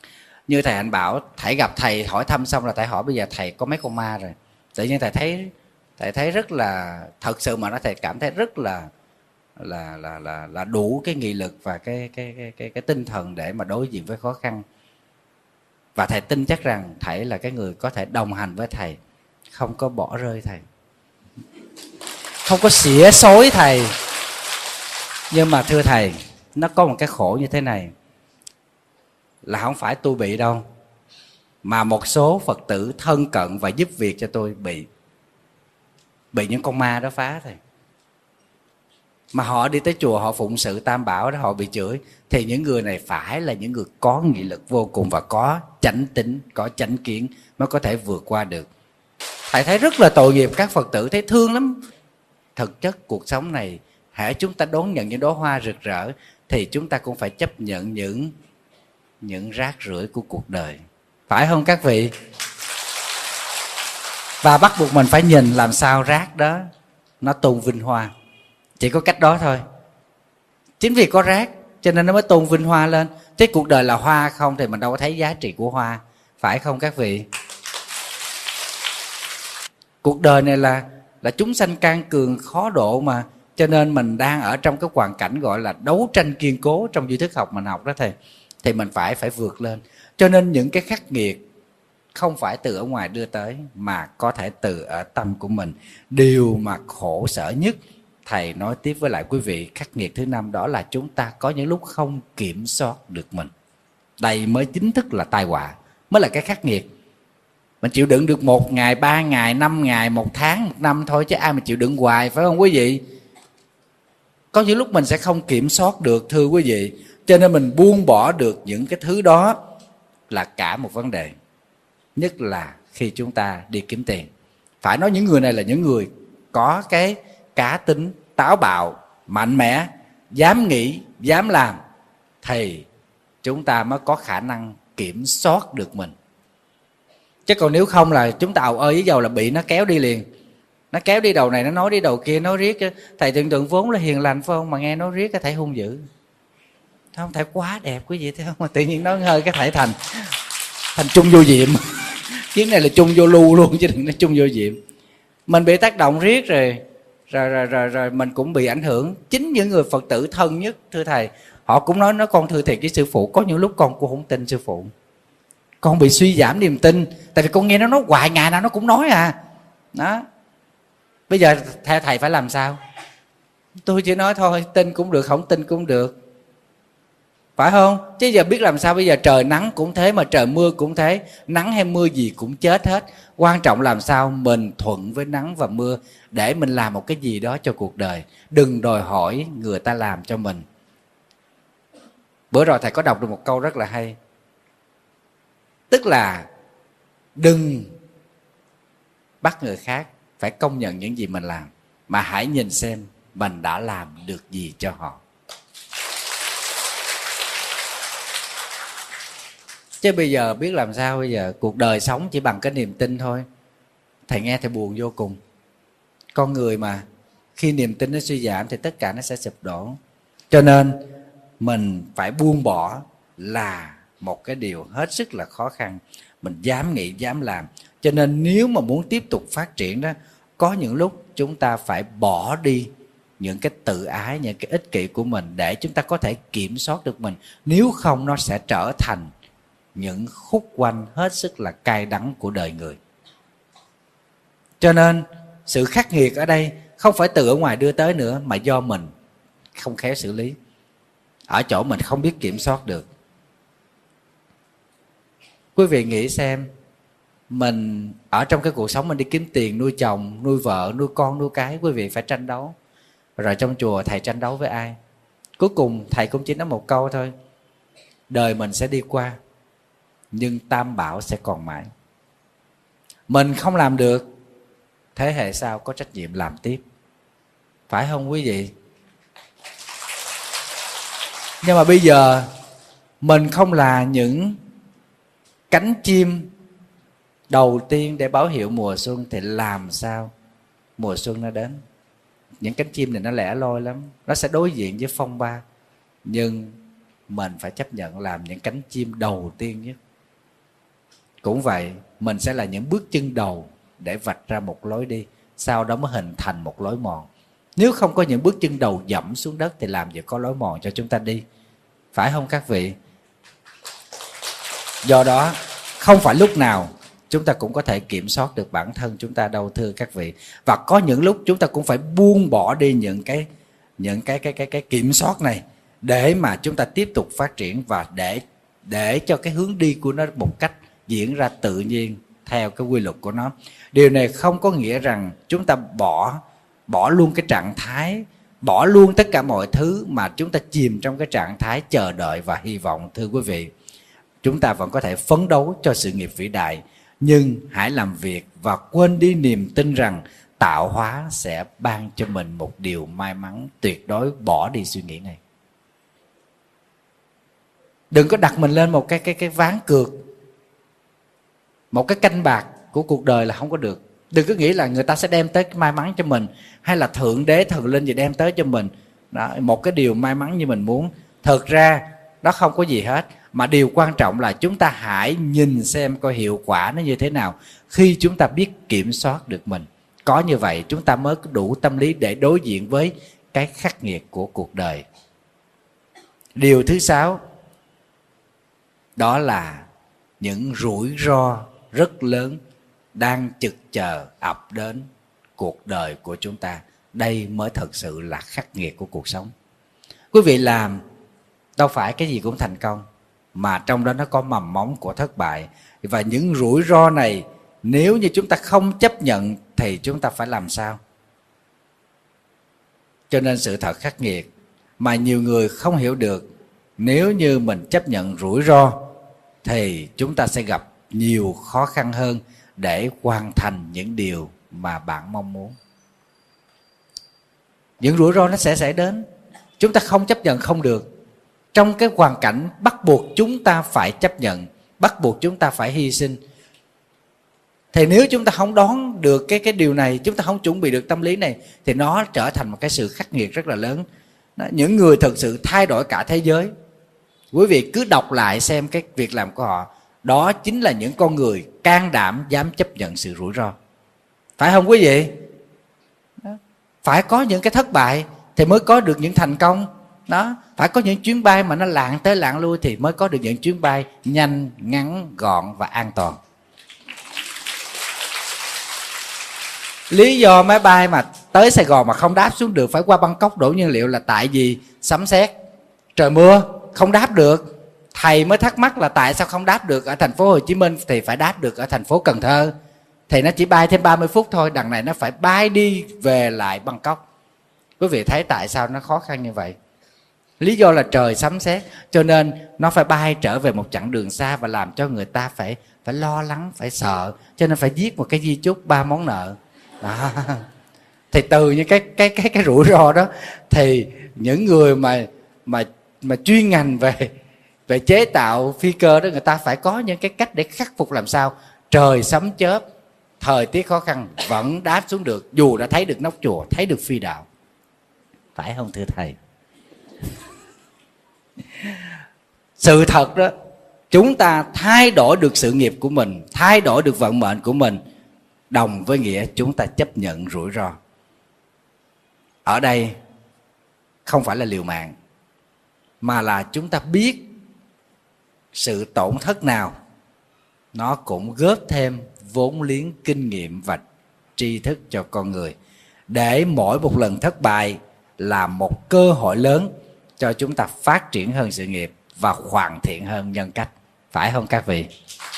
Như thầy Hạnh bảo, thầy gặp thầy hỏi thăm xong là thầy hỏi bây giờ thầy có mấy con ma rồi. Tự nhiên thầy thấy thầy thấy rất là, thật sự mà nói thầy cảm thấy rất là là là là là đủ cái nghị lực và cái cái cái cái cái tinh thần để mà đối diện với khó khăn. Và thầy tin chắc rằng thầy là cái người có thể đồng hành với thầy, không có bỏ rơi thầy, không có xỉa xối thầy. Nhưng mà thưa thầy, nó có một cái khổ như thế này, là không phải tôi bị đâu, mà một số Phật tử thân cận và giúp việc cho tôi bị bị những con ma đó phá thầy. Mà họ đi tới chùa, họ phụng sự Tam Bảo đó, họ bị chửi. Thì những người này phải là những người có nghị lực vô cùng và có chánh tín, có chánh kiến mới có thể vượt qua được. Thầy thấy rất là tội nghiệp các Phật tử, thấy thương lắm. Thực chất cuộc sống này, hễ chúng ta đón nhận những đóa hoa rực rỡ thì chúng ta cũng phải chấp nhận những những rác rưởi của cuộc đời, phải không các vị? Và bắt buộc mình phải nhìn làm sao rác đó nó tôn vinh hoa. Chỉ có cách đó thôi. Chính vì có rác cho nên nó mới tôn vinh hoa lên. Chứ cuộc đời là hoa không thì mình đâu có thấy giá trị của hoa, phải không các vị? Cuộc đời này là là chúng sanh can cường khó độ mà. Cho nên mình đang ở trong cái hoàn cảnh gọi là đấu tranh kiên cố trong duy thức học mình học đó thầy. Thì mình phải phải vượt lên. Cho nên những cái khắc nghiệt không phải từ ở ngoài đưa tới, mà có thể từ ở tâm của mình. Điều mà khổ sở nhất, thầy nói tiếp với lại quý vị, khắc nghiệt thứ năm đó là chúng ta có những lúc không kiểm soát được mình. Đây mới chính thức là tai họa, mới là cái khắc nghiệt. Mình chịu đựng được một ngày, ba ngày, năm ngày, một tháng, một năm thôi, chứ ai mà chịu đựng hoài, phải không quý vị? Có những lúc mình sẽ không kiểm soát được, thưa quý vị. Cho nên mình buông bỏ được những cái thứ đó là cả một vấn đề. Nhất là khi chúng ta đi kiếm tiền. Phải nói những người này là những người có cái cá tính táo bạo, mạnh mẽ, dám nghĩ, dám làm, thì chúng ta mới có khả năng kiểm soát được mình. Chứ còn nếu không là chúng ta ào ơi với dầu là bị nó kéo đi liền. Nó kéo đi đầu này, nó nói đi đầu kia, nói riết. Thầy tưởng tượng vốn là hiền lành phải không, mà nghe nói riết cái thầy hung dữ. Không, thầy quá đẹp quý vị thấy không, mà tự nhiên nói hơi cái thầy thành thành chung vô diệm. Chuyến này là chung vô lưu luôn chứ đừng nói chung vô diệm. Mình bị tác động riết rồi rồi, rồi rồi rồi mình cũng bị ảnh hưởng. Chính những người Phật tử thân nhất, thưa thầy, họ cũng nói, nói con thưa thiệt với sư phụ, có những lúc con cũng không tin sư phụ, con bị suy giảm niềm tin. Tại vì con nghe nó nói hoài, ngày nào nó cũng nói à. Đó. Bây giờ theo thầy phải làm sao? Tôi chỉ nói thôi, tin cũng được, không tin cũng được, phải không? Chứ giờ biết làm sao? Bây giờ trời nắng cũng thế, mà trời mưa cũng thế. Nắng hay mưa gì cũng chết hết. Quan trọng làm sao mình thuận với nắng và mưa, để mình làm một cái gì đó cho cuộc đời. Đừng đòi hỏi người ta làm cho mình. Bữa rồi thầy có đọc được một câu rất là hay. Tức là đừng bắt người khác phải công nhận những gì mình làm, mà hãy nhìn xem mình đã làm được gì cho họ. Chứ bây giờ biết làm sao? Bây giờ cuộc đời sống chỉ bằng cái niềm tin thôi. Thầy nghe thầy buồn vô cùng. Con người mà khi niềm tin nó suy giảm thì tất cả nó sẽ sụp đổ. Cho nên mình phải buông bỏ là một cái điều hết sức là khó khăn. Mình dám nghĩ, dám làm. Cho nên nếu mà muốn tiếp tục phát triển đó, có những lúc chúng ta phải bỏ đi những cái tự ái, những cái ích kỷ của mình, để chúng ta có thể kiểm soát được mình. Nếu không nó sẽ trở thành những khúc quanh hết sức là cay đắng của đời người. Cho nên sự khắc nghiệt ở đây không phải từ ở ngoài đưa tới nữa, mà do mình không khéo xử lý, ở chỗ mình không biết kiểm soát được. Quý vị nghĩ xem, mình ở trong cái cuộc sống mình đi kiếm tiền, nuôi chồng, nuôi vợ, nuôi con, nuôi cái, quý vị phải tranh đấu. Rồi trong chùa thầy tranh đấu với ai? Cuối cùng thầy cũng chỉ nói một câu thôi: đời mình sẽ đi qua, nhưng Tam Bảo sẽ còn mãi. Mình không làm được, thế hệ sau có trách nhiệm làm tiếp, phải không quý vị? Nhưng mà bây giờ mình không là những cánh chim đầu tiên để báo hiệu mùa xuân, thì làm sao mùa xuân nó đến? Những cánh chim này nó lẻ loi lắm, nó sẽ đối diện với phong ba. Nhưng mình phải chấp nhận làm những cánh chim đầu tiên nhất. cũng vậy, mình sẽ là những bước chân đầu để vạch ra một lối đi, sau đó mới hình thành một lối mòn. Nếu không có những bước chân đầu dẫm xuống đất thì làm gì có lối mòn cho chúng ta đi, phải không các vị? Do đó không phải lúc nào chúng ta cũng có thể kiểm soát được bản thân chúng ta đâu, thưa các vị. Và có những lúc chúng ta cũng phải buông bỏ đi những cái những cái cái cái cái kiểm soát này để mà chúng ta tiếp tục phát triển, và để để cho cái hướng đi của nó một cách diễn ra tự nhiên theo cái quy luật của nó. Điều này không có nghĩa rằng chúng ta bỏ bỏ luôn cái trạng thái, bỏ luôn tất cả mọi thứ mà chúng ta chìm trong cái trạng thái chờ đợi và hy vọng, thưa quý vị. Chúng ta vẫn có thể phấn đấu cho sự nghiệp vĩ đại, nhưng hãy làm việc và quên đi niềm tin rằng tạo hóa sẽ ban cho mình một điều may mắn. Tuyệt đối bỏ đi suy nghĩ này. Đừng có đặt mình lên một cái cái cái ván cược, một cái canh bạc của cuộc đời là không có được. Đừng có nghĩ là người ta sẽ đem tới cái may mắn cho mình, hay là thượng đế thần linh gì đem tới cho mình đó, một cái điều may mắn như mình muốn. Thực ra đó không có gì hết. Mà điều quan trọng là chúng ta hãy nhìn xem coi hiệu quả nó như thế nào khi chúng ta biết kiểm soát được mình. Có như vậy chúng ta mới có đủ tâm lý để đối diện với cái khắc nghiệt của cuộc đời. Điều thứ sáu, đó là những rủi ro rất lớn đang chực chờ ập đến cuộc đời của chúng ta. Đây mới thật sự là khắc nghiệt của cuộc sống. Quý vị làm đâu phải cái gì cũng thành công, mà trong đó nó có mầm móng của thất bại. Và những rủi ro này nếu như chúng ta không chấp nhận thì chúng ta phải làm sao? Cho nên sự thật khắc nghiệt mà nhiều người không hiểu được, nếu như mình chấp nhận rủi ro thì chúng ta sẽ gặp nhiều khó khăn hơn để hoàn thành những điều mà bạn mong muốn. Những rủi ro nó sẽ xảy đến, chúng ta không chấp nhận không được. Trong cái hoàn cảnh bắt buộc chúng ta phải chấp nhận, bắt buộc chúng ta phải hy sinh. Thì nếu chúng ta không đón được cái, cái điều này, chúng ta không chuẩn bị được tâm lý này, thì nó trở thành một cái sự khắc nghiệt rất là lớn. Đó, những người thực sự thay đổi cả thế giới, quý vị cứ đọc lại xem cái việc làm của họ. Đó chính là những con người can đảm dám chấp nhận sự rủi ro. Phải không quý vị? Đó. Phải có những cái thất bại thì mới có được những thành công. Đó, phải có những chuyến bay mà nó lạng tới lạng lui thì mới có được những chuyến bay nhanh, ngắn, gọn và an toàn. Lý do máy bay mà tới Sài Gòn mà không đáp xuống được, phải qua Bangkok đổ nhiên liệu là tại vì sấm sét, trời mưa, không đáp được. Thầy mới thắc mắc là tại sao không đáp được ở thành phố Hồ Chí Minh thì phải đáp được ở thành phố Cần Thơ. Thì nó chỉ bay thêm ba mươi phút thôi, đằng này nó phải bay đi về lại Bangkok. Quý vị thấy tại sao nó khó khăn như vậy? Lý do là trời sấm sét, cho nên nó phải bay trở về một chặng đường xa và làm cho người ta phải phải lo lắng, phải sợ, cho nên phải viết một cái di chúc ba món nợ. Đó. Thì từ những cái cái cái cái rủi ro đó thì những người mà mà mà chuyên ngành về về chế tạo phi cơ đó, người ta phải có những cái cách để khắc phục làm sao trời sấm chớp, thời tiết khó khăn vẫn đáp xuống được, dù đã thấy được nóc chùa, thấy được phi đạo. Phải không thưa thầy? Sự thật đó, chúng ta thay đổi được sự nghiệp của mình, thay đổi được vận mệnh của mình, đồng với nghĩa chúng ta chấp nhận rủi ro. Ở đây không phải là liều mạng, mà là chúng ta biết sự tổn thất nào nó cũng góp thêm vốn liếng kinh nghiệm và tri thức cho con người, để mỗi một lần thất bại là một cơ hội lớn cho chúng ta phát triển hơn sự nghiệp và hoàn thiện hơn nhân cách. Phải không các vị?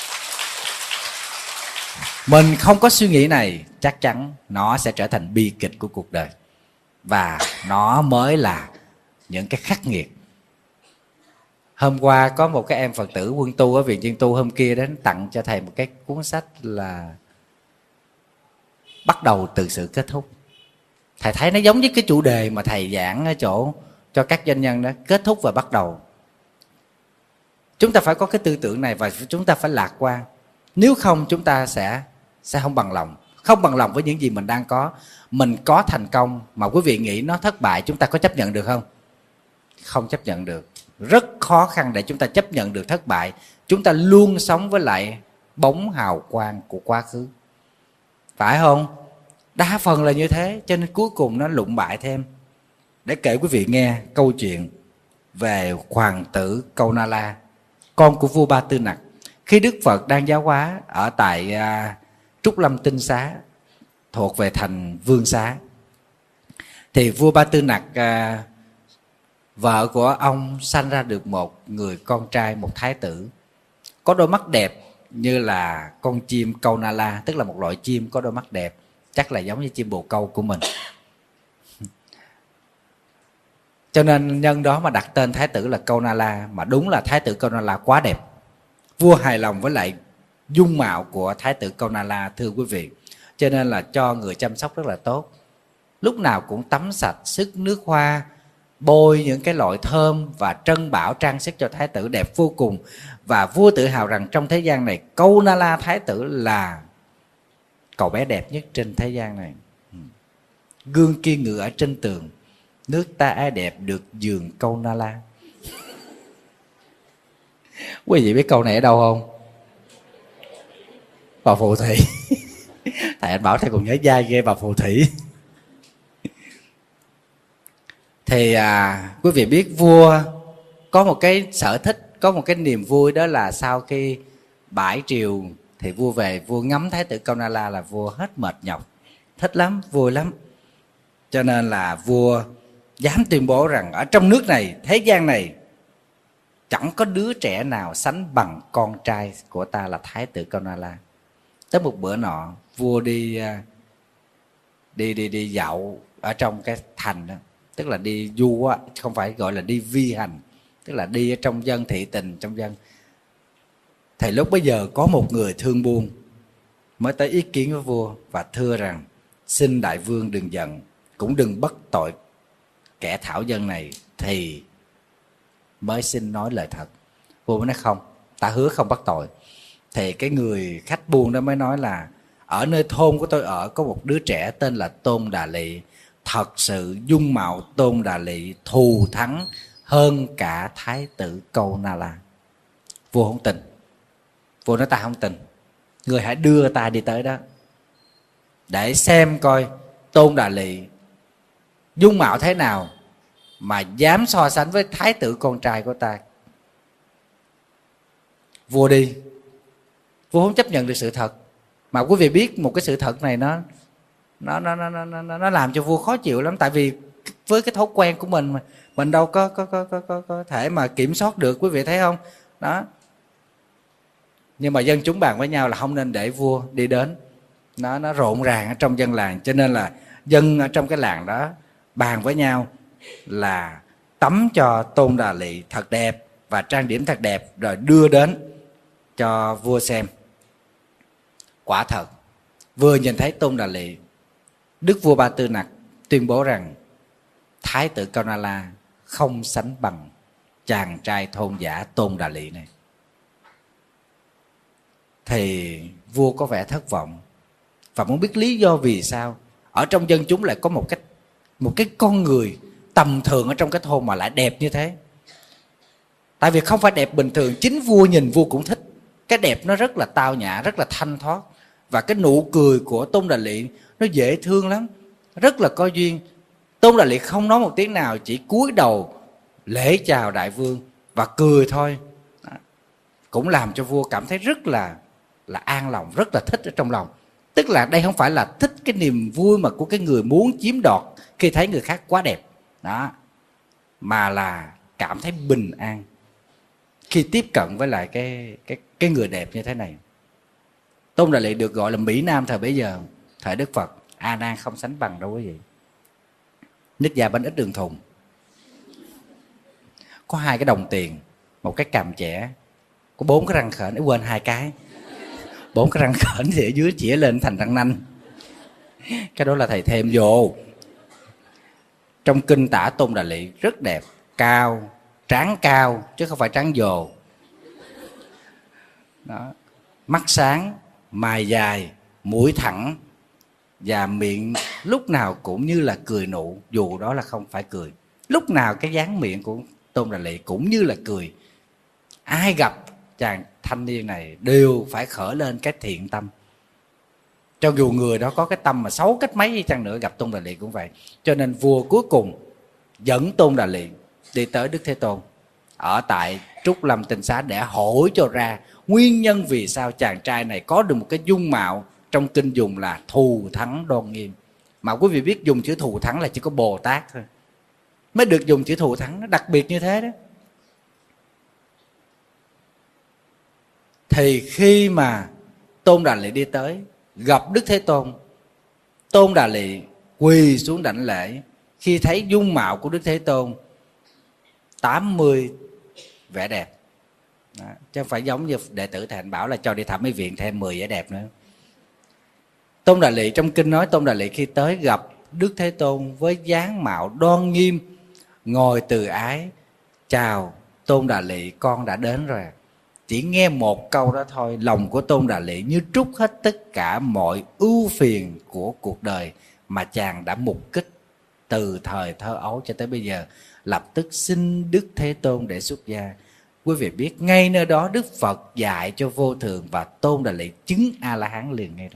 Mình không có suy nghĩ này, chắc chắn nó sẽ trở thành bi kịch của cuộc đời. Và nó mới là những cái khắc nghiệt. Hôm qua có một cái em Phật tử quân tu ở Viện Chiên Tu hôm kia đến tặng cho thầy một cái cuốn sách là Bắt đầu từ sự kết thúc. Thầy thấy nó giống với cái chủ đề mà thầy giảng ở chỗ cho các doanh nhân đó, kết thúc và bắt đầu. Chúng ta phải có cái tư tưởng này và chúng ta phải lạc quan. Nếu không chúng ta sẽ sẽ không bằng lòng. Không bằng lòng với những gì mình đang có. Mình có thành công mà quý vị nghĩ nó thất bại, chúng ta có chấp nhận được không? Không chấp nhận được. Rất khó khăn để chúng ta chấp nhận được thất bại. Chúng ta luôn sống với lại bóng hào quang của quá khứ. Phải không? Đa phần là như thế, cho nên cuối cùng nó lụng bại thêm. Để kể quý vị nghe câu chuyện về hoàng tử Câu Na La, con của vua Ba Tư Nặc. Khi Đức Phật đang giáo hóa ở tại uh, Trúc Lâm Tinh Xá, thuộc về thành Vương Xá, thì vua Ba Tư Nặc, uh, vợ của ông sanh ra được một người con trai, một thái tử, có đôi mắt đẹp như là con chim Câu Na La, tức là một loại chim có đôi mắt đẹp, chắc là giống như chim bồ câu của mình. Cho nên nhân đó mà đặt tên thái tử là Câu Na La, mà đúng là thái tử Câu Na La quá đẹp. Vua hài lòng với lại dung mạo của thái tử Câu Na La, thưa quý vị. Cho nên là cho người chăm sóc rất là tốt. Lúc nào cũng tắm sạch, sức nước hoa, bôi những cái loại thơm và trân bảo trang sức cho thái tử đẹp vô cùng. Và vua tự hào rằng trong thế gian này, Câu Na La thái tử là cậu bé đẹp nhất trên thế gian này. Gương kia ngự ở trên tường, nước ta ai đẹp được giường Câu Na La. Quý vị biết câu này ở đâu không? Bà phù thủy. Thầy anh bảo thầy còn nhớ dai ghê, bà phù thủy. Thì à, quý vị biết vua có một cái sở thích, có một cái niềm vui, đó là sau khi bãi triều thì vua về, vua ngắm thái tử Câu Na La là vua hết mệt nhọc, thích lắm, vui lắm. Cho nên là vua dám tuyên bố rằng ở trong nước này, thế gian này, chẳng có đứa trẻ nào sánh bằng con trai của ta là thái tử Câu Na La. Tới một bữa nọ, vua đi đi đi đi dạo ở trong cái thành đó, tức là đi du á, không phải gọi là đi vi hành, tức là đi ở trong dân, thị tình trong dân. Thì lúc bấy giờ có một người thương buôn mới tới ý kiến với vua và thưa rằng: xin đại vương đừng giận, cũng đừng bất tội kẻ thảo dân này, thì mới xin nói lời thật. Vua mới nói không, ta hứa không bắt tội. Thì cái người khách buôn đó mới nói là: ở nơi thôn của tôi ở có một đứa trẻ tên là Tôn Đà Lị. Thật sự dung mạo Tôn Đà Lị thù thắng hơn cả thái tử Câu Na La. Vua không tin. Vua nói: ta không tin, người hãy đưa ta đi tới đó để xem coi Tôn Đà Lị dung mạo thế nào mà dám so sánh với thái tử con trai của ta. Vua đi. Vua không chấp nhận được sự thật. Mà quý vị biết một cái sự thật này nó nó nó nó nó nó làm cho vua khó chịu lắm. Tại vì với cái thói quen của mình mà mình đâu có có có có có, có thể mà kiểm soát được, quý vị thấy không? Đó. Nhưng mà dân chúng bàn với nhau là không nên để vua đi đến. Nó nó rộn ràng ở trong dân làng, cho nên là dân ở trong cái làng đó bàn với nhau là tắm cho Tôn Đà Lị thật đẹp và trang điểm thật đẹp rồi đưa đến cho vua xem. Quả thật, vừa nhìn thấy Tôn Đà Lị, đức vua Ba Tư Nặc tuyên bố rằng thái tử Câu Na La không sánh bằng chàng trai thôn giả Tôn Đà Lị này. Thì vua có vẻ thất vọng và muốn biết lý do vì sao ở trong dân chúng lại có một cái một cái con người tầm thường ở trong cái thôn mà lại đẹp như thế. Tại vì không phải đẹp bình thường, chính vua nhìn vua cũng thích. Cái đẹp nó rất là tao nhã, rất là thanh thoát. Và cái nụ cười của Tôn Đà Lị nó dễ thương lắm, rất là có duyên. Tôn Đà Lị không nói một tiếng nào, chỉ cúi đầu lễ chào đại vương và cười thôi. Đó. Cũng làm cho vua cảm thấy rất là là an lòng, rất là thích ở trong lòng. Tức là đây không phải là thích cái niềm vui mà của cái người muốn chiếm đoạt khi thấy người khác quá đẹp đó, mà là cảm thấy bình an khi tiếp cận với lại cái cái cái người đẹp như thế này. Tôn Đà Lị được gọi là Mỹ Nam thời bấy giờ, thời Đức Phật. A Nan không sánh bằng đâu quý vị. Nít già bánh ít đường thùng, có hai cái đồng tiền, một cái càm chẻ, có bốn cái răng khểnh, quên hai cái, bốn cái răng khểnh thì ở dưới chĩa lên thành răng nanh. Cái đó là thầy thêm vô. Trong kinh tả Tôn Đà Lị rất đẹp, cao, trán cao chứ không phải trán dồ. Đó. Mắt sáng, mày dài, mũi thẳng và miệng lúc nào cũng như là cười nụ, dù đó là không phải cười. Lúc nào cái dáng miệng của Tôn Đà Lị cũng như là cười. Ai gặp chàng thanh niên này đều phải khởi lên cái thiện tâm. Cho dù người đó có cái tâm mà xấu cách mấy đi chăng nữa, gặp Tôn Đà Lị cũng vậy. Cho nên vua cuối cùng dẫn Tôn Đà Lị đi tới Đức Thế Tôn ở tại Trúc Lâm Tinh Xá để hỏi cho ra nguyên nhân vì sao chàng trai này có được một cái dung mạo trong kinh dùng là thù thắng đoan nghiêm. Mà quý vị biết dùng chữ thù thắng là chỉ có Bồ Tát thôi mới được dùng chữ thù thắng, nó đặc biệt như thế đó. Thì khi mà Tôn Đà Lị đi tới gặp Đức Thế Tôn, Tôn Đà Lị quỳ xuống đảnh lễ. Khi thấy dung mạo của Đức Thế Tôn tám mươi vẻ đẹp đó, chứ không phải giống như đệ tử thầy Hạnh bảo là cho đi thẩm mỹ viện thêm mười vẻ đẹp nữa. Tôn Đà Lị trong kinh nói Tôn Đà Lị khi tới gặp Đức Thế Tôn với dáng mạo đoan nghiêm, ngồi từ ái chào Tôn Đà Lị, con đã đến rồi. Chỉ nghe một câu đó thôi, lòng của Tôn Đà Lị như trút hết tất cả mọi ưu phiền của cuộc đời mà chàng đã mục kích từ thời thơ ấu cho tới bây giờ, lập tức xin Đức Thế Tôn để xuất gia. Quý vị biết ngay nơi đó Đức Phật dạy cho vô thường và Tôn Đà Lị chứng A-la-hán liền ngay đó.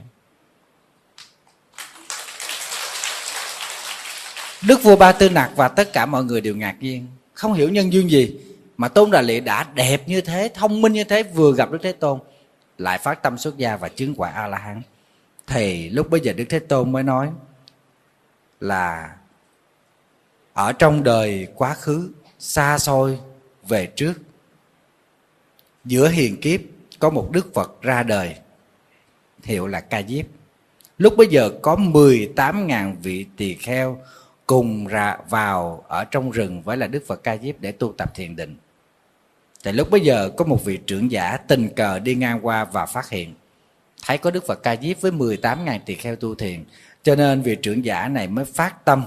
Đức vua Ba Tư Nặc và tất cả mọi người đều ngạc nhiên, không hiểu nhân duyên gì mà Tôn Đà Lị đã đẹp như thế, thông minh như thế, vừa gặp Đức Thế Tôn lại phát tâm xuất gia và chứng quả A-la-hán. Thì lúc bấy giờ Đức Thế Tôn mới nói là ở trong đời quá khứ xa xôi về trước, giữa hiền kiếp có một Đức Phật ra đời hiệu là Ca Diếp. Lúc bấy giờ có mười tám ngàn vị tỳ kheo cùng ra vào ở trong rừng với là Đức Phật Ca Diếp để tu tập thiền định. Thì lúc bấy giờ có một vị trưởng giả tình cờ đi ngang qua và phát hiện thấy có Đức Phật Ca Diếp với mười tám ngàn tỳ kheo tu thiền. Cho nên vị trưởng giả này mới phát tâm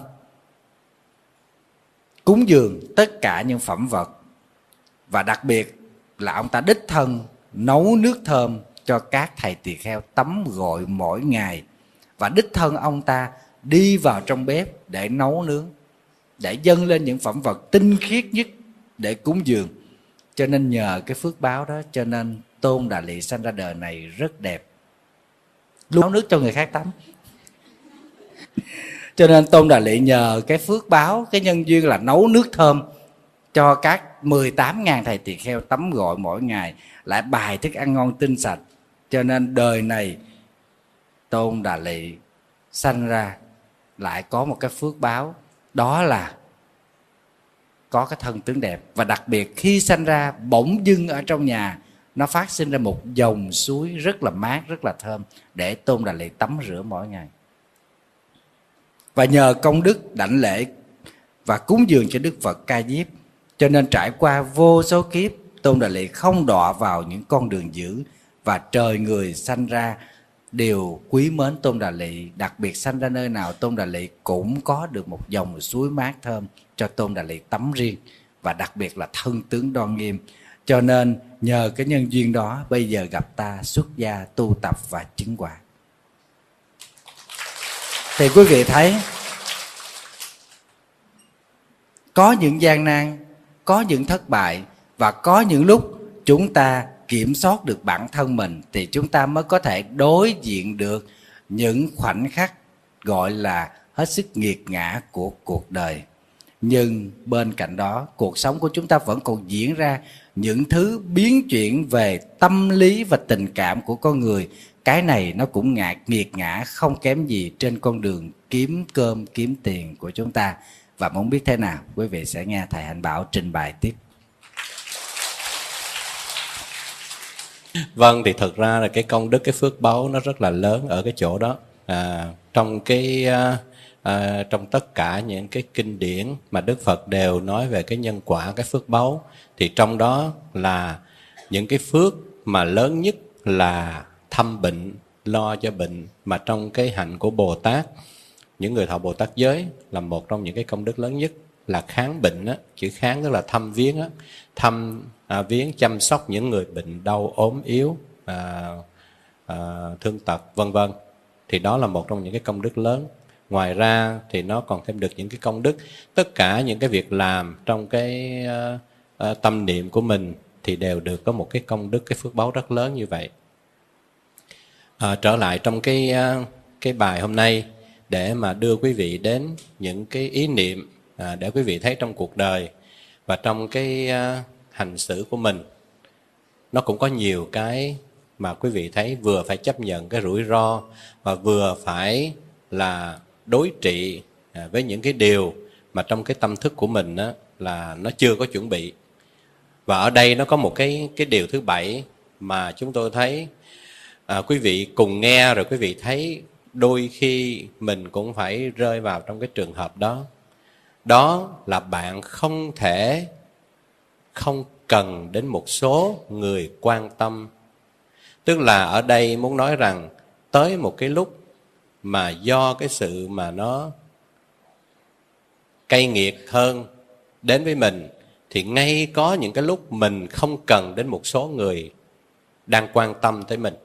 cúng dường tất cả những phẩm vật, và đặc biệt là ông ta đích thân nấu nước thơm cho các thầy tỳ kheo tắm gội mỗi ngày, và đích thân ông ta đi vào trong bếp để nấu nướng, để dâng lên những phẩm vật tinh khiết nhất để cúng dường. Cho nên nhờ cái phước báo đó cho nên Tôn Đà Lị sanh ra đời này rất đẹp, luôn nấu nước cho người khác tắm. Cho nên Tôn Đà Lị nhờ cái phước báo, cái nhân duyên là nấu nước thơm cho các mười tám ngàn thầy tỳ kheo tắm gội mỗi ngày, lại bài thức ăn ngon tinh sạch. Cho nên đời này Tôn Đà Lị sanh ra lại có một cái phước báo, đó là có cái thân tướng đẹp. Và đặc biệt khi sanh ra bỗng dưng ở trong nhà nó phát sinh ra một dòng suối rất là mát, rất là thơm để Tôn Đà Lị tắm rửa mỗi ngày. Và nhờ công đức đảnh lễ và cúng dường cho Đức Phật Ca Diếp, cho nên trải qua vô số kiếp Tôn Đà Lị không đọa vào những con đường dữ, và trời người sanh ra đều quý mến Tôn Đà Lị. Đặc biệt sanh ra nơi nào Tôn Đà Lị cũng có được một dòng suối mát thơm cho Tôn Đà Lị tắm riêng, và đặc biệt là thân tướng đoan nghiêm. Cho nên nhờ cái nhân duyên đó bây giờ gặp ta xuất gia tu tập và chứng quả. Thì quý vị thấy có những gian nan, có những thất bại, và có những lúc chúng ta kiểm soát được bản thân mình thì chúng ta mới có thể đối diện được những khoảnh khắc gọi là hết sức nghiệt ngã của cuộc đời. Nhưng bên cạnh đó, cuộc sống của chúng ta vẫn còn diễn ra những thứ biến chuyển về tâm lý và tình cảm của con người. Cái này nó cũng ngạc nghiệt ngã không kém gì trên con đường kiếm cơm kiếm tiền của chúng ta. Và muốn biết thế nào, quý vị sẽ nghe thầy Hạnh Bảo trình bày tiếp. Vâng, thì thật ra là cái công đức, cái phước báu nó rất là lớn ở cái chỗ đó. À, trong cái à, à, trong tất cả những cái kinh điển mà Đức Phật đều nói về cái nhân quả, cái phước báu, thì trong đó là những cái phước mà lớn nhất là thăm bệnh, lo cho bệnh. Mà trong cái hạnh của Bồ Tát, những người thọ Bồ Tát giới là một trong những cái công đức lớn nhất là kháng bệnh á. Chữ kháng tức là thăm viếng á, thăm à, viếng chăm sóc những người bệnh đau ốm yếu, à, à, thương tật vân vân. Thì đó là một trong những cái công đức lớn. Ngoài ra thì nó còn thêm được những cái công đức, tất cả những cái việc làm trong cái uh, uh, tâm niệm của mình thì đều được có một cái công đức, cái phước báu rất lớn như vậy. À, trở lại trong cái cái bài hôm nay để mà đưa quý vị đến những cái ý niệm à, để quý vị thấy trong cuộc đời và trong cái uh, hành xử của mình, nó cũng có nhiều cái mà quý vị thấy vừa phải chấp nhận cái rủi ro và vừa phải là đối trị à, với những cái điều mà trong cái tâm thức của mình á, là nó chưa có chuẩn bị. Và ở đây nó có một cái cái điều thứ bảy mà chúng tôi thấy à, quý vị cùng nghe rồi quý vị thấy đôi khi mình cũng phải rơi vào trong cái trường hợp đó. Đó là bạn không thể không cần đến một số người quan tâm. Tức là ở đây muốn nói rằng tới một cái lúc mà do cái sự mà nó cay nghiệt hơn đến với mình, thì ngay có những cái lúc mình không cần đến một số người đang quan tâm tới mình.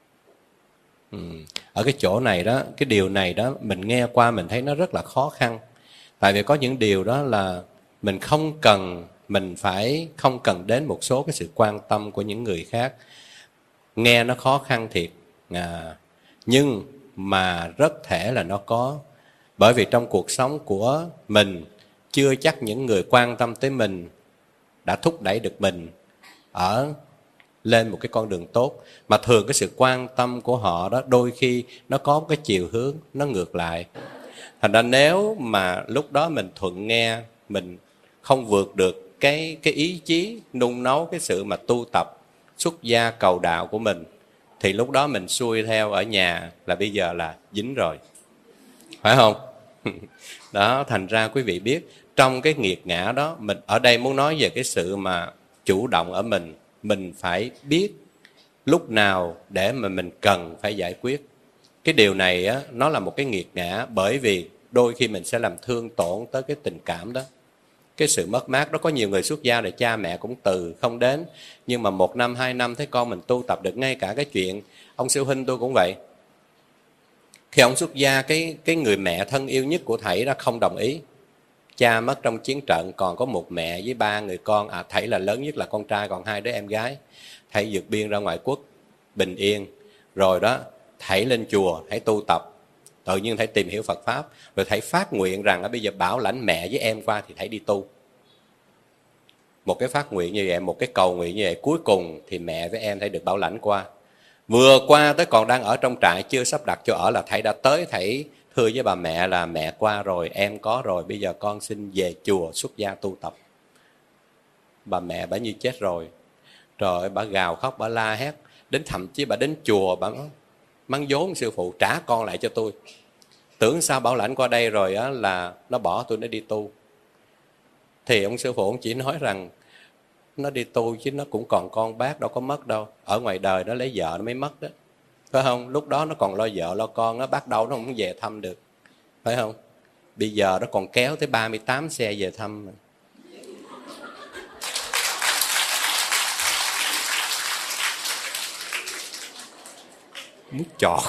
Ừ. Ở cái chỗ này đó, cái điều này đó, mình nghe qua mình thấy nó rất là khó khăn. Tại vì có những điều đó là mình không cần, mình phải không cần đến một số cái sự quan tâm của những người khác. Nghe nó khó khăn thiệt, à, nhưng mà rất thể là nó có. Bởi vì trong cuộc sống của mình, chưa chắc những người quan tâm tới mình đã thúc đẩy được mình ở lên một cái con đường tốt. Mà thường cái sự quan tâm của họ đó đôi khi nó có cái chiều hướng nó ngược lại. Thành ra nếu mà lúc đó mình thuận nghe, mình không vượt được cái, cái ý chí nung nấu cái sự mà tu tập xuất gia cầu đạo của mình, thì lúc đó mình xuôi theo ở nhà là bây giờ là dính rồi, phải không? Đó, thành ra quý vị biết trong cái nghiệt ngã đó, mình ở đây muốn nói về cái sự mà chủ động ở mình. Mình phải biết lúc nào để mà mình cần phải giải quyết. Cái điều này á, nó là một cái nghiệt ngã, bởi vì đôi khi mình sẽ làm thương tổn tới cái tình cảm đó, cái sự mất mát đó. Có nhiều người xuất gia rồi cha mẹ cũng từ không đến, nhưng mà một năm hai năm thấy con mình tu tập được. Ngay cả cái chuyện ông sư huynh tôi cũng vậy. Khi ông xuất gia, cái, cái người mẹ thân yêu nhất của thầy đó không đồng ý. Cha mất trong chiến trận, còn có một mẹ với ba người con. À, thầy là lớn nhất là con trai, còn hai đứa em gái. Thầy vượt biên ra ngoại quốc, bình yên. Rồi đó, thầy lên chùa, thầy tu tập. Tự nhiên thầy tìm hiểu Phật Pháp. Rồi thầy phát nguyện rằng bây giờ bảo lãnh mẹ với em qua thì thầy đi tu. Một cái phát nguyện như vậy, một cái cầu nguyện như vậy, cuối cùng thì mẹ với em thầy được bảo lãnh qua. Vừa qua tới còn đang ở trong trại chưa sắp đặt chỗ ở là thầy đã tới, thầy thưa với bà mẹ là mẹ qua rồi, em có rồi, bây giờ con xin về chùa xuất gia tu tập. Bà mẹ bà như chết rồi. Trời ơi, bà gào khóc, bà la hét. Đến thậm chí bà đến chùa, bà mắng vốn sư phụ trả con lại cho tôi. Tưởng sao bảo lãnh qua đây rồi á là nó bỏ tôi nó đi tu. Thì ông sư phụ ông chỉ nói rằng nó đi tu chứ nó cũng còn con bác, đâu có mất đâu. Ở ngoài đời nó lấy vợ nó mới mất đó, phải không? Lúc đó nó còn lo vợ lo con, nó bắt đầu nó không về thăm được, phải không? Bây giờ nó còn kéo tới ba mươi tám xe về thăm. Muốn chọt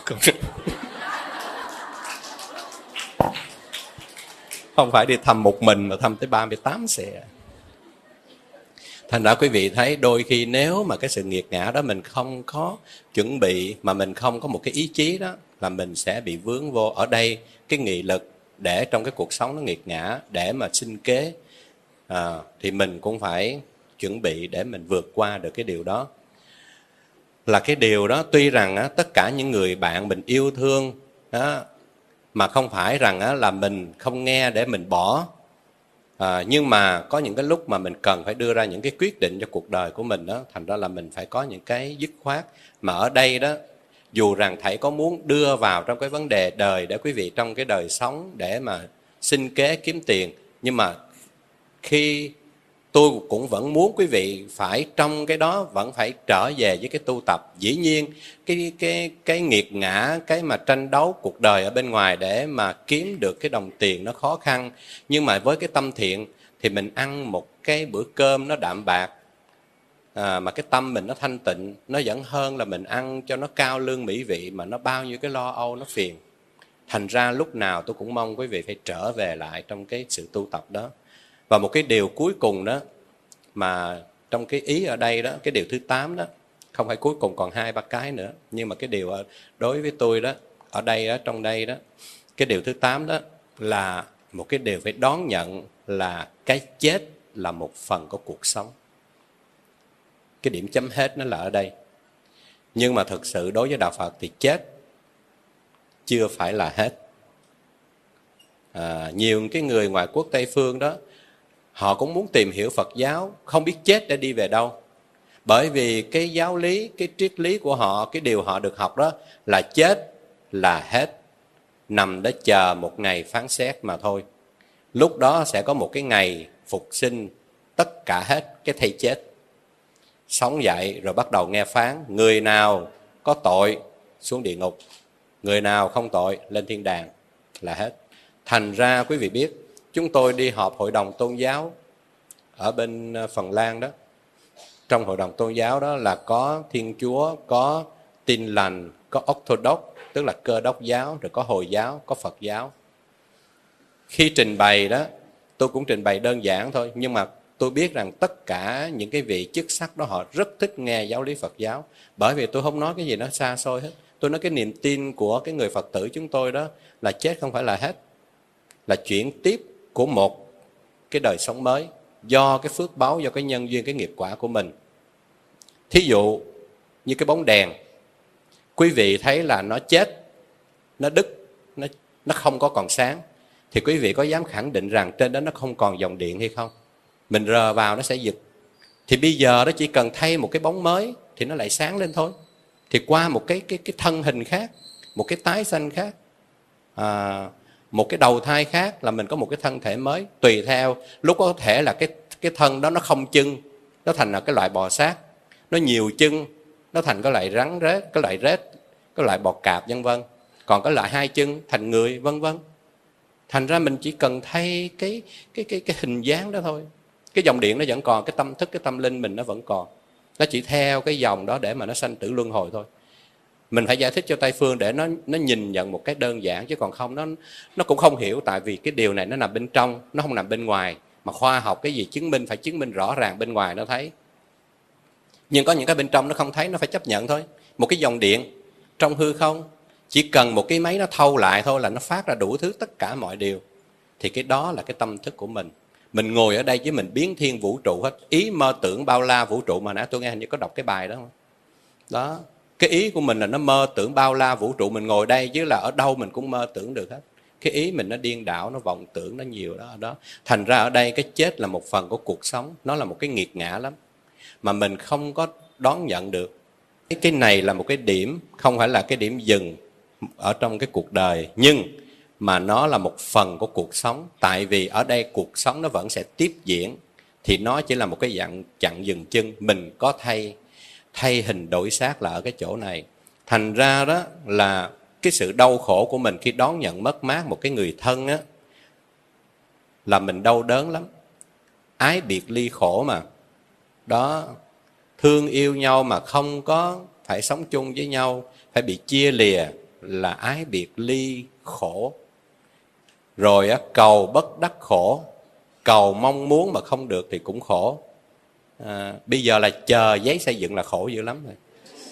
không phải đi thăm một mình mà thăm tới ba mươi tám xe. Thành ra quý vị thấy đôi khi nếu mà cái sự nghiệt ngã đó mình không có chuẩn bị, mà mình không có một cái ý chí đó, là mình sẽ bị vướng vô. Ở đây cái nghị lực để trong cái cuộc sống nó nghiệt ngã, để mà sinh kế, à, thì mình cũng phải chuẩn bị để mình vượt qua được cái điều đó. Là cái điều đó tuy rằng á, tất cả những người bạn mình yêu thương á, mà không phải rằng á, là mình không nghe để mình bỏ. À, nhưng mà có những cái lúc mà mình cần phải đưa ra những cái quyết định cho cuộc đời của mình đó, thành ra là mình phải có những cái dứt khoát. Mà ở đây đó, dù rằng thầy có muốn đưa vào trong cái vấn đề đời để quý vị trong cái đời sống để mà sinh kế kiếm tiền, nhưng mà khi tôi cũng vẫn muốn quý vị phải trong cái đó vẫn phải trở về với cái tu tập. Dĩ nhiên cái cái cái nghiệt ngã, cái mà tranh đấu cuộc đời ở bên ngoài để mà kiếm được cái đồng tiền nó khó khăn, nhưng mà với cái tâm thiện thì mình ăn một cái bữa cơm nó đạm bạc, à, mà cái tâm mình nó thanh tịnh, nó vẫn hơn là mình ăn cho nó cao lương mỹ vị mà nó bao nhiêu cái lo âu nó phiền. Thành ra lúc nào tôi cũng mong quý vị phải trở về lại trong cái sự tu tập đó. Và một cái điều cuối cùng đó mà trong cái ý ở đây đó, cái điều thứ tám đó, không phải cuối cùng còn hai ba cái nữa, nhưng mà cái điều đối với tôi đó, ở đây đó, trong đây đó, cái điều thứ tám đó là một cái điều phải đón nhận là cái chết là một phần của cuộc sống. Cái điểm chấm hết nó là ở đây. Nhưng mà thực sự đối với đạo Phật thì chết chưa phải là hết. À, nhiều cái người ngoại quốc Tây phương đó, họ cũng muốn tìm hiểu Phật giáo, không biết chết để đi về đâu. Bởi vì cái giáo lý, cái triết lý của họ, cái điều họ được học đó là chết là hết, nằm để chờ một ngày phán xét mà thôi. Lúc đó sẽ có một cái ngày phục sinh tất cả hết cái thây chết. Sống dậy rồi bắt đầu nghe phán, người nào có tội xuống địa ngục, người nào không tội lên thiên đàng là hết. Thành ra quý vị biết, chúng tôi đi họp hội đồng tôn giáo ở bên Phần Lan đó. Trong hội đồng tôn giáo đó là có Thiên Chúa, có Tin Lành, có Orthodox, tức là Cơ Đốc giáo, rồi có Hồi giáo, có Phật giáo. Khi trình bày đó, tôi cũng trình bày đơn giản thôi, nhưng mà tôi biết rằng tất cả những cái vị chức sắc đó họ rất thích nghe giáo lý Phật giáo. Bởi vì tôi không nói cái gì nó xa xôi hết. Tôi nói cái niềm tin của cái người Phật tử chúng tôi đó là chết không phải là hết, là chuyển tiếp của một cái đời sống mới, do cái phước báu, do cái nhân duyên, cái nghiệp quả của mình. Thí dụ như cái bóng đèn, quý vị thấy là nó chết, nó đứt, nó, nó không có còn sáng, thì quý vị có dám khẳng định rằng trên đó nó không còn dòng điện hay không? Mình rờ vào nó sẽ giật. Thì bây giờ nó chỉ cần thay một cái bóng mới thì nó lại sáng lên thôi. Thì qua một cái, cái, cái thân hình khác, một cái tái sanh khác, à, một cái đầu thai khác là mình có một cái thân thể mới. Tùy theo, lúc có thể là cái, cái thân đó nó không chân, nó thành là cái loại bò sát. Nó nhiều chân, nó thành cái loại rắn rết, cái loại rết, cái loại bò cạp vân vân. Còn cái loại hai chân thành người vân vân. Thành ra mình chỉ cần thay cái, cái, cái, cái hình dáng đó thôi. Cái dòng điện nó vẫn còn, cái tâm thức, cái tâm linh mình nó vẫn còn. Nó chỉ theo cái dòng đó để mà nó sanh tử luân hồi thôi. Mình phải giải thích cho Tây phương để nó nó nhìn nhận một cách đơn giản, chứ còn không nó nó cũng không hiểu, tại vì cái điều này nó nằm bên trong, nó không nằm bên ngoài. Mà khoa học cái gì chứng minh phải chứng minh rõ ràng bên ngoài nó thấy. Nhưng có những cái bên trong nó không thấy, nó phải chấp nhận thôi. Một cái dòng điện trong hư không, chỉ cần một cái máy nó thâu lại thôi là nó phát ra đủ thứ, tất cả mọi điều. Thì cái đó là cái tâm thức của mình. Mình ngồi ở đây chứ mình biến thiên vũ trụ hết. Ý mơ tưởng bao la vũ trụ, mà nãy tôi nghe hình như có đọc cái bài đó không? Đó, cái ý của mình là nó mơ tưởng bao la vũ trụ. Mình ngồi đây chứ là ở đâu mình cũng mơ tưởng được hết. Cái ý mình nó điên đảo, nó vọng tưởng, nó nhiều đó, đó. Thành ra ở đây cái chết là một phần của cuộc sống. Nó là một cái nghiệt ngã lắm, mà mình không có đón nhận được. Cái này là một cái điểm, không phải là cái điểm dừng ở trong cái cuộc đời, nhưng mà nó là một phần của cuộc sống. Tại vì ở đây cuộc sống nó vẫn sẽ tiếp diễn, thì nó chỉ là một cái dạng chặn dừng chân. Mình có thay thay hình đổi xác là ở cái chỗ này. Thành ra đó là cái sự đau khổ của mình khi đón nhận mất mát một cái người thân á, là mình đau đớn lắm. Ái biệt ly khổ mà. Đó, thương yêu nhau mà không có phải sống chung với nhau, phải bị chia lìa là ái biệt ly khổ. Rồi á, cầu bất đắc khổ, cầu mong muốn mà không được thì cũng khổ. À, bây giờ là chờ giấy xây dựng là khổ dữ lắm rồi.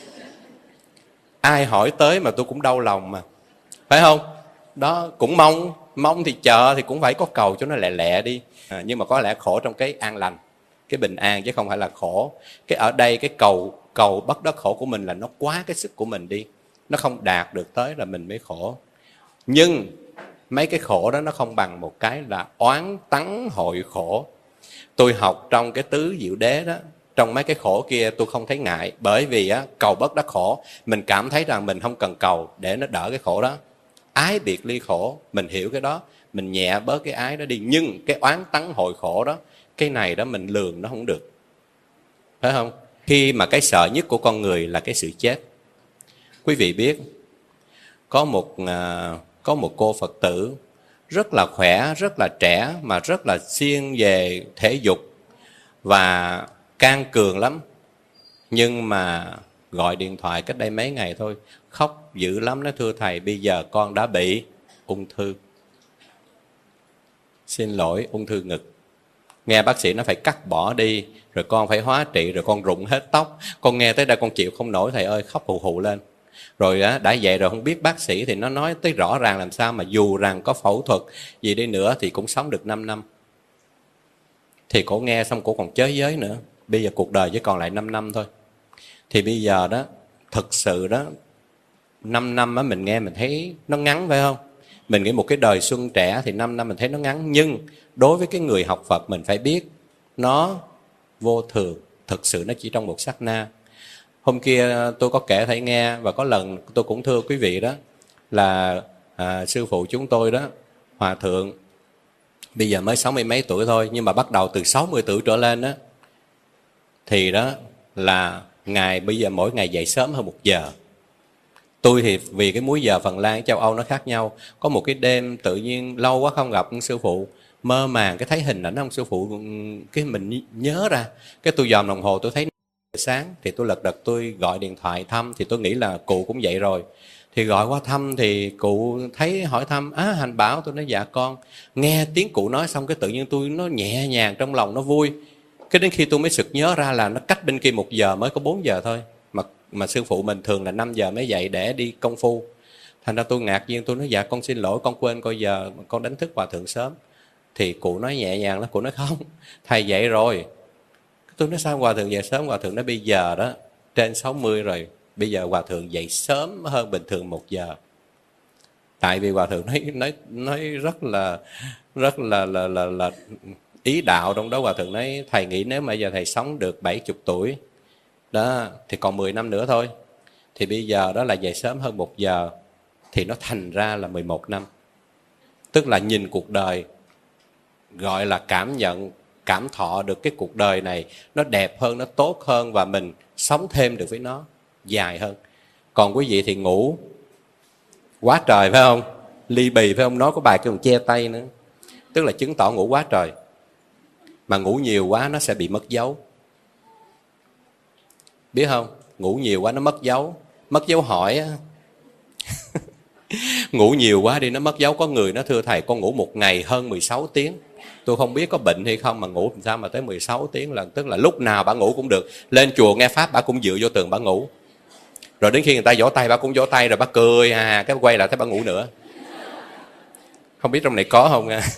Ai hỏi tới mà tôi cũng đau lòng mà, phải không? Đó, cũng mong, mong thì chờ thì cũng phải có cầu cho nó lẹ lẹ đi. À, nhưng mà có lẽ khổ trong cái an lành, cái bình an, chứ không phải là khổ. Cái ở đây cái cầu cầu bất đắc khổ của mình là nó quá cái sức của mình đi, nó không đạt được tới là mình mới khổ. Nhưng mấy cái khổ đó nó không bằng một cái là oán tắng hội khổ. Tôi học trong cái tứ diệu đế đó, trong mấy cái khổ kia tôi không thấy ngại. Bởi vì á, cầu bất đắc khổ, mình cảm thấy rằng mình không cần cầu để nó đỡ cái khổ đó. Ái biệt ly khổ, mình hiểu cái đó, mình nhẹ bớt cái ái đó đi. Nhưng cái oán tắng hội khổ đó, cái này đó mình lường nó không được, phải không? Khi mà cái sợ nhất của con người là cái sự chết. Quý vị biết, có một, có một cô Phật tử rất là khỏe, rất là trẻ, mà rất là siêng về thể dục và can cường lắm. Nhưng mà gọi điện thoại cách đây mấy ngày thôi, khóc dữ lắm. Nói thưa thầy, bây giờ con đã bị ung thư. Xin lỗi, ung thư ngực. Nghe bác sĩ nó phải cắt bỏ đi, rồi con phải hóa trị, rồi con rụng hết tóc. Con nghe tới đây con chịu không nổi thầy ơi, khóc hù hù lên. Rồi á, đã vậy rồi không biết bác sĩ thì nó nói tới rõ ràng làm sao mà dù rằng có phẫu thuật gì đi nữa thì cũng sống được năm năm. Thì cổ nghe xong cổ còn chới giới nữa. Bây giờ cuộc đời chỉ còn lại năm năm thôi. Thì bây giờ đó, thực sự đó, năm năm á mình nghe mình thấy nó ngắn phải không? Mình nghĩ một cái đời xuân trẻ thì năm năm mình thấy nó ngắn. Nhưng đối với cái người học Phật mình phải biết nó vô thường. Thực sự nó chỉ trong một sát na. Hôm kia tôi có kể thầy nghe, và có lần tôi cũng thưa quý vị đó, là à, sư phụ chúng tôi đó, Hòa Thượng, bây giờ mới sáu mươi mấy tuổi thôi, nhưng mà bắt đầu từ sáu mươi tuổi trở lên đó, thì đó là Ngài bây giờ mỗi ngày dậy sớm hơn một giờ. Tôi thì vì cái múi giờ Phần Lan, châu Âu nó khác nhau. Có một cái đêm tự nhiên lâu quá không gặp sư phụ, mơ màng cái thấy hình ảnh ông sư phụ, cái mình nhớ ra, cái tôi dòm đồng hồ tôi thấy sáng, thì tôi lật đật tôi gọi điện thoại thăm, thì tôi nghĩ là cụ cũng vậy rồi. Thì gọi qua thăm thì cụ thấy hỏi thăm, á Hành Bảo, tôi nói dạ con. Nghe tiếng cụ nói xong cái tự nhiên tôi nó nhẹ nhàng trong lòng, nó vui. Cái đến khi tôi mới sực nhớ ra là nó cách bên kia một giờ, mới có bốn giờ thôi. Mà mà sư phụ mình thường là năm giờ mới dậy để đi công phu. Thành ra tôi ngạc nhiên, tôi nói dạ con xin lỗi, con quên coi giờ, con đánh thức Hòa Thượng sớm. Thì cụ nói nhẹ nhàng lắm, cụ nói không, thầy dậy rồi. Tôi nói sao Hòa Thượng dậy sớm? Hòa Thượng nói bây giờ đó trên sáu mươi rồi, bây giờ Hòa Thượng dậy sớm hơn bình thường một giờ. Tại vì Hòa Thượng nói nói nói rất là rất là là là, là ý đạo trong đó. Hòa Thượng nói thầy nghĩ nếu mà giờ thầy sống được bảy mươi tuổi đó thì còn mười năm nữa thôi, thì bây giờ đó là dậy sớm hơn một giờ, thì nó thành ra là mười một năm. Tức là nhìn cuộc đời, gọi là cảm nhận, cảm thọ được cái cuộc đời này nó đẹp hơn, nó tốt hơn, và mình sống thêm được với nó dài hơn. Còn quý vị thì ngủ quá trời phải không? Ly bì phải không? Nói có bài kêu còn che tay nữa. Tức là chứng tỏ ngủ quá trời. Mà ngủ nhiều quá nó sẽ bị mất dấu. Biết không? Ngủ nhiều quá nó mất dấu. Mất dấu hỏi á. Ngủ nhiều quá đi nó mất dấu. Có người nó thưa thầy con ngủ một ngày hơn mười sáu tiếng. Tôi không biết có bệnh hay không mà ngủ làm sao mà tới mười sáu tiếng lần. Tức là lúc nào bà ngủ cũng được. Lên chùa nghe Pháp bà cũng dựa vô tường bà ngủ. Rồi đến khi người ta vỗ tay bà cũng vỗ tay, rồi bà cười à, cái quay lại thấy bà ngủ nữa. Không biết trong này có không nha.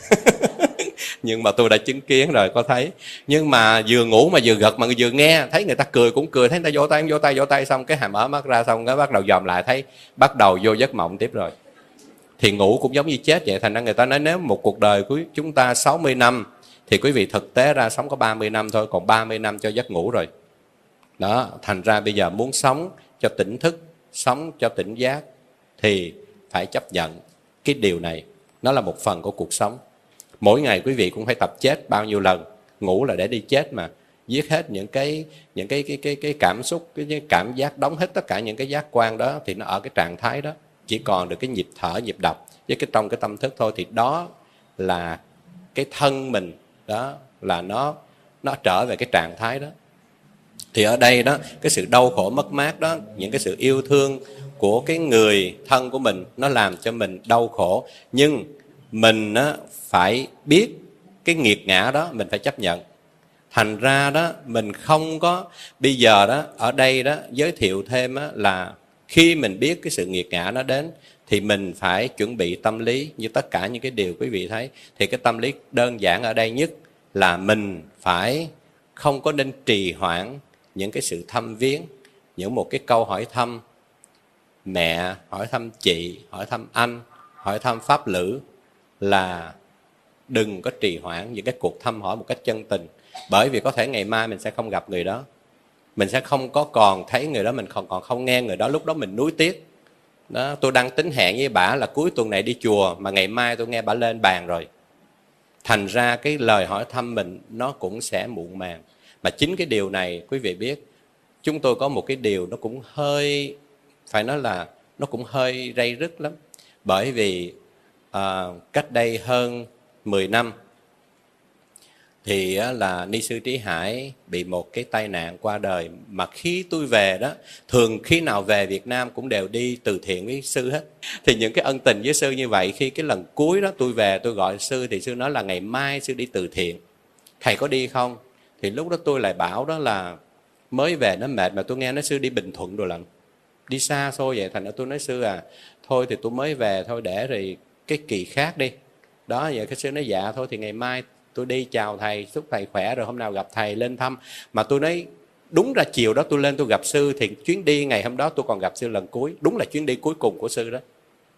Nhưng mà tôi đã chứng kiến rồi, có thấy. Nhưng mà vừa ngủ mà vừa gật mà vừa nghe, thấy người ta cười cũng cười, thấy người ta vỗ tay vỗ tay vỗ tay xong cái hàm mở mắt ra, xong cái bắt đầu dòm lại thấy bắt đầu vô giấc mộng tiếp rồi. Thì ngủ cũng giống như chết vậy. Thành ra người ta nói nếu một cuộc đời của chúng ta sáu mươi năm thì quý vị thực tế ra sống có ba mươi năm thôi, còn ba mươi năm cho giấc ngủ rồi. Đó, thành ra bây giờ muốn sống cho tỉnh thức, sống cho tỉnh giác thì phải chấp nhận cái điều này. Nó là một phần của cuộc sống. Mỗi ngày quý vị cũng phải tập chết bao nhiêu lần. Ngủ là để đi chết mà. Giết hết những cái những cái cái cái cái cảm xúc, cái cảm giác, đóng hết tất cả những cái giác quan đó, thì nó ở cái trạng thái đó. Chỉ còn được cái nhịp thở, nhịp đập với cái trong cái tâm thức thôi. Thì đó là cái thân mình, đó là nó nó trở về cái trạng thái đó. Thì ở đây đó, cái sự đau khổ mất mát đó, những cái sự yêu thương của cái người thân của mình, nó làm cho mình đau khổ. Nhưng mình á, phải biết cái nghiệt ngã đó, mình phải chấp nhận. Thành ra đó, mình không có, bây giờ đó, ở đây đó, giới thiệu thêm á, là khi mình biết cái sự nghiệt ngã nó đến, thì mình phải chuẩn bị tâm lý như tất cả những cái điều quý vị thấy. Thì cái tâm lý đơn giản ở đây nhất là mình phải không có nên trì hoãn những cái sự thăm viếng, những một cái câu hỏi thăm mẹ, hỏi thăm chị, hỏi thăm anh, hỏi thăm pháp lữ, là đừng có trì hoãn những cái cuộc thăm hỏi một cách chân tình. Bởi vì có thể ngày mai mình sẽ không gặp người đó, mình sẽ không có còn thấy người đó, mình còn còn không nghe người đó, lúc đó mình nuối tiếc. Đó, tôi đang tính hẹn với bả là cuối tuần này đi chùa, mà ngày mai tôi nghe bả lên bàn rồi. Thành ra cái lời hỏi thăm mình nó cũng sẽ muộn màng. Mà chính cái điều này quý vị biết, chúng tôi có một cái điều nó cũng hơi, phải nói là nó cũng hơi ray rứt lắm. Bởi vì à, cách đây hơn mười năm thì á, là Ni Sư Trí Hải bị một cái tai nạn qua đời. Mà khi tôi về đó, thường khi nào về Việt Nam cũng đều đi từ thiện với Sư hết. Thì những cái ân tình với Sư như vậy, khi cái lần cuối đó tôi về tôi gọi Sư, thì Sư nói là ngày mai Sư đi từ thiện. thầy có đi không? Thì lúc đó tôi lại bảo đó là mới về nó mệt, mà tôi nghe nói sư đi Bình Thuận rồi lận, đi xa xôi vậy. Thành ra tôi nói sư à, thôi thì tôi mới về thôi, để rồi cái kỳ khác đi. Đó, vậy cái sư nói dạ thôi thì ngày mai tôi đi chào thầy, chúc thầy khỏe, rồi hôm nào gặp thầy lên thăm. Mà tôi nói đúng ra chiều đó tôi lên tôi gặp sư, thì chuyến đi ngày hôm đó tôi còn gặp sư lần cuối, đúng là chuyến đi cuối cùng của sư đó.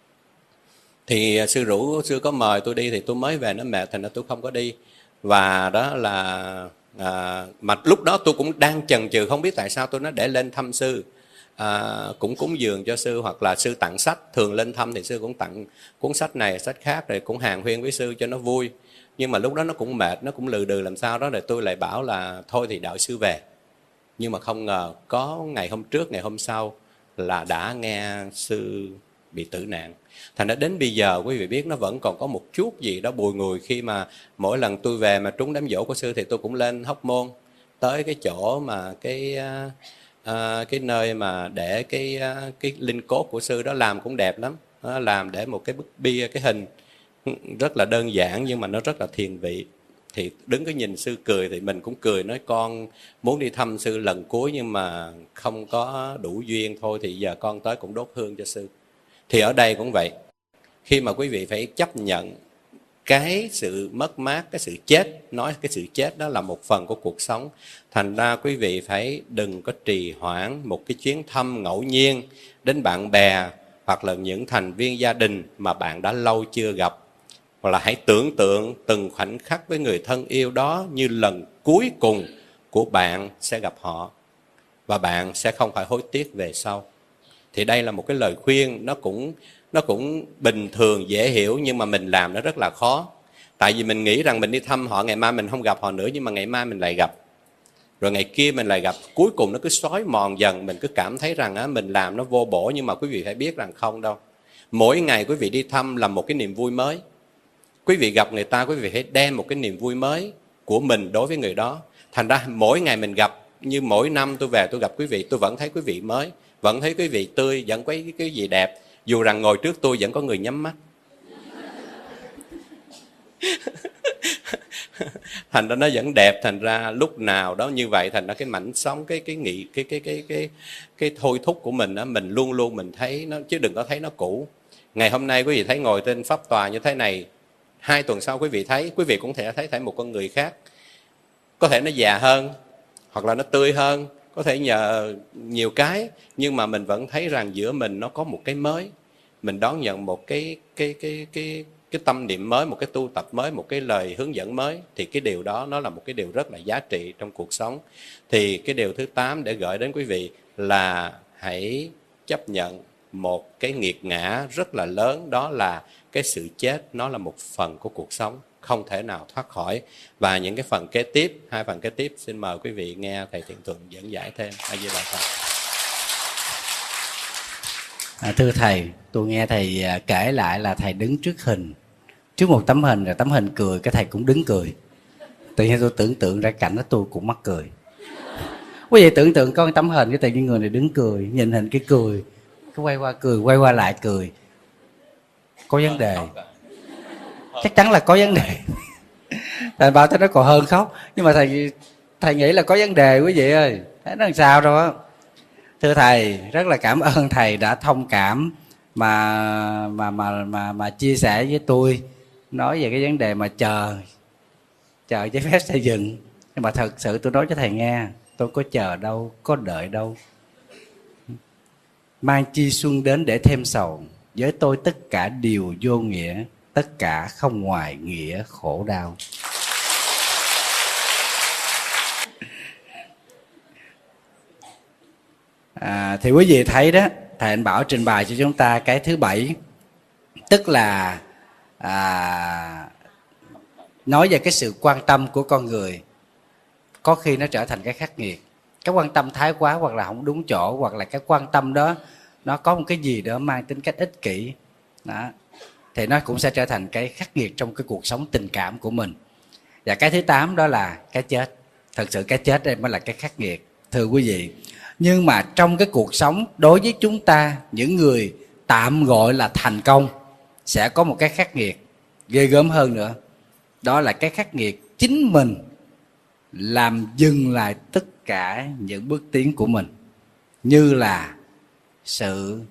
Thì sư rủ, sư có mời tôi đi thì tôi mới về nó mệt, thành ra tôi không có đi. Và đó là à, mà lúc đó tôi cũng đang chần chừ không biết tại sao tôi nói để lên thăm sư, à, cũng cúng dường cho sư, hoặc là sư tặng sách. Thường lên thăm thì sư cũng tặng cuốn sách này sách khác, rồi cũng hàng huyên với sư cho nó vui. Nhưng mà lúc đó nó cũng mệt, nó cũng lừ đừ làm sao đó, rồi tôi lại bảo là thôi thì đợi sư về. Nhưng mà không ngờ có ngày hôm trước, ngày hôm sau là đã nghe sư bị tử nạn. Thành ra đến bây giờ quý vị biết nó vẫn còn có một chút gì đó bùi ngùi, khi mà mỗi lần tôi về mà trúng đám giỗ của sư thì tôi cũng lên Hóc Môn, tới cái chỗ mà cái à, cái nơi mà để cái cái linh cốt của sư đó, làm cũng đẹp lắm. Đó, làm để một cái bức bia, cái hình rất là đơn giản nhưng mà nó rất là thiền vị. Thì đứng cái nhìn sư cười thì mình cũng cười, nói con muốn đi thăm sư lần cuối nhưng mà không có đủ duyên, thôi thì giờ con tới cũng đốt hương cho sư. Thì ở đây cũng vậy, khi mà quý vị phải chấp nhận cái sự mất mát, cái sự chết, nói cái sự chết đó là một phần của cuộc sống. Thành ra quý vị phải đừng có trì hoãn một cái chuyến thăm ngẫu nhiên đến bạn bè hoặc là những thành viên gia đình mà bạn đã lâu chưa gặp. Hoặc là hãy tưởng tượng từng khoảnh khắc với người thân yêu đó như lần cuối cùng của bạn sẽ gặp họ, và bạn sẽ không phải hối tiếc về sau. Thì đây là một cái lời khuyên, nó cũng nó cũng bình thường, dễ hiểu, nhưng mà mình làm nó rất là khó. Tại vì mình nghĩ rằng mình đi thăm họ, ngày mai mình không gặp họ nữa, nhưng mà ngày mai mình lại gặp, rồi ngày kia mình lại gặp. Cuối cùng nó cứ xói mòn dần, mình cứ cảm thấy rằng á, mình làm nó vô bổ. Nhưng mà quý vị phải biết rằng không đâu. Mỗi ngày quý vị đi thăm là một cái niềm vui mới. Quý vị gặp người ta, quý vị phải đem một cái niềm vui mới của mình đối với người đó. Thành ra mỗi ngày mình gặp, như mỗi năm tôi về tôi gặp quý vị, tôi vẫn thấy quý vị mới, vẫn thấy quý vị tươi, vẫn có cái gì đẹp. Dù rằng ngồi trước tôi vẫn có người nhắm mắt. Thành ra nó vẫn đẹp. Thành ra lúc nào đó như vậy, thành ra cái mảnh sống, cái cái nghị cái cái cái cái cái thôi thúc của mình đó, mình luôn luôn mình thấy nó, chứ đừng có thấy nó cũ. Ngày hôm nay quý vị thấy ngồi trên pháp tòa như thế này, hai tuần sau quý vị thấy, quý vị cũng thể thấy thấy một con người khác. Có thể nó già hơn, hoặc là nó tươi hơn, có thể nhờ nhiều cái, nhưng mà mình vẫn thấy rằng giữa mình nó có một cái mới. Mình đón nhận một cái cái cái cái cái tâm niệm mới, một cái tu tập mới, một cái lời hướng dẫn mới. Thì cái điều đó nó là một cái điều rất là giá trị trong cuộc sống. Thì cái điều thứ tám để gửi đến quý vị là hãy chấp nhận một cái nghiệt ngã rất là lớn, đó là cái sự chết. Nó là một phần của cuộc sống, không thể nào thoát khỏi. Và những cái phần kế tiếp, hai phần kế tiếp, xin mời quý vị nghe thầy Thiện Thuận dẫn giải thêm. A Di Đà Phật. À, thưa thầy, tôi nghe thầy kể lại là thầy đứng trước hình, trước một tấm hình, rồi tấm hình cười, cái thầy cũng đứng cười. Tự nhiên tôi tưởng tượng ra cảnh đó, tôi cũng mắc cười. Quý vị tưởng tượng có một tấm hình, cái tự nhiên người này đứng cười, nhìn hình cái cười, cái quay qua cười, quay qua lại cười. Có vấn đề, chắc chắn là có vấn đề. Thầy bảo tôi nó còn hơn khóc. Nhưng mà thầy thầy nghĩ là có vấn đề quý vị ơi. Thế nó làm sao đâu á. Thưa thầy, rất là cảm ơn thầy đã thông cảm mà mà mà mà mà chia sẻ với tôi, nói về cái vấn đề mà chờ chờ giấy phép xây dựng. Nhưng mà thật sự tôi nói cho thầy nghe, tôi có chờ đâu, có đợi đâu. Mang chi xuân đến để thêm sầu, với tôi tất cả đều vô nghĩa, tất cả không ngoài nghĩa khổ đau. À, thì quý vị thấy đó, thầy Anh Bảo trình bày cho chúng ta cái thứ bảy, tức là à, nói về cái sự quan tâm của con người, có khi nó trở thành cái khắc nghiệt. Cái quan tâm thái quá hoặc là không đúng chỗ, hoặc là cái quan tâm đó nó có một cái gì đó mang tính cách ích kỷ đó, thì nó cũng sẽ trở thành cái khắc nghiệt trong cái cuộc sống tình cảm của mình. Và cái thứ tám đó là cái chết. Thật sự cái chết đây mới là cái khắc nghiệt, thưa quý vị. Nhưng mà trong cái cuộc sống, đối với chúng ta, những người tạm gọi là thành công, sẽ có một cái khắc nghiệt ghê gớm hơn nữa. Đó là cái khắc nghiệt chính mình làm dừng lại tất cả những bước tiến của mình, như là sự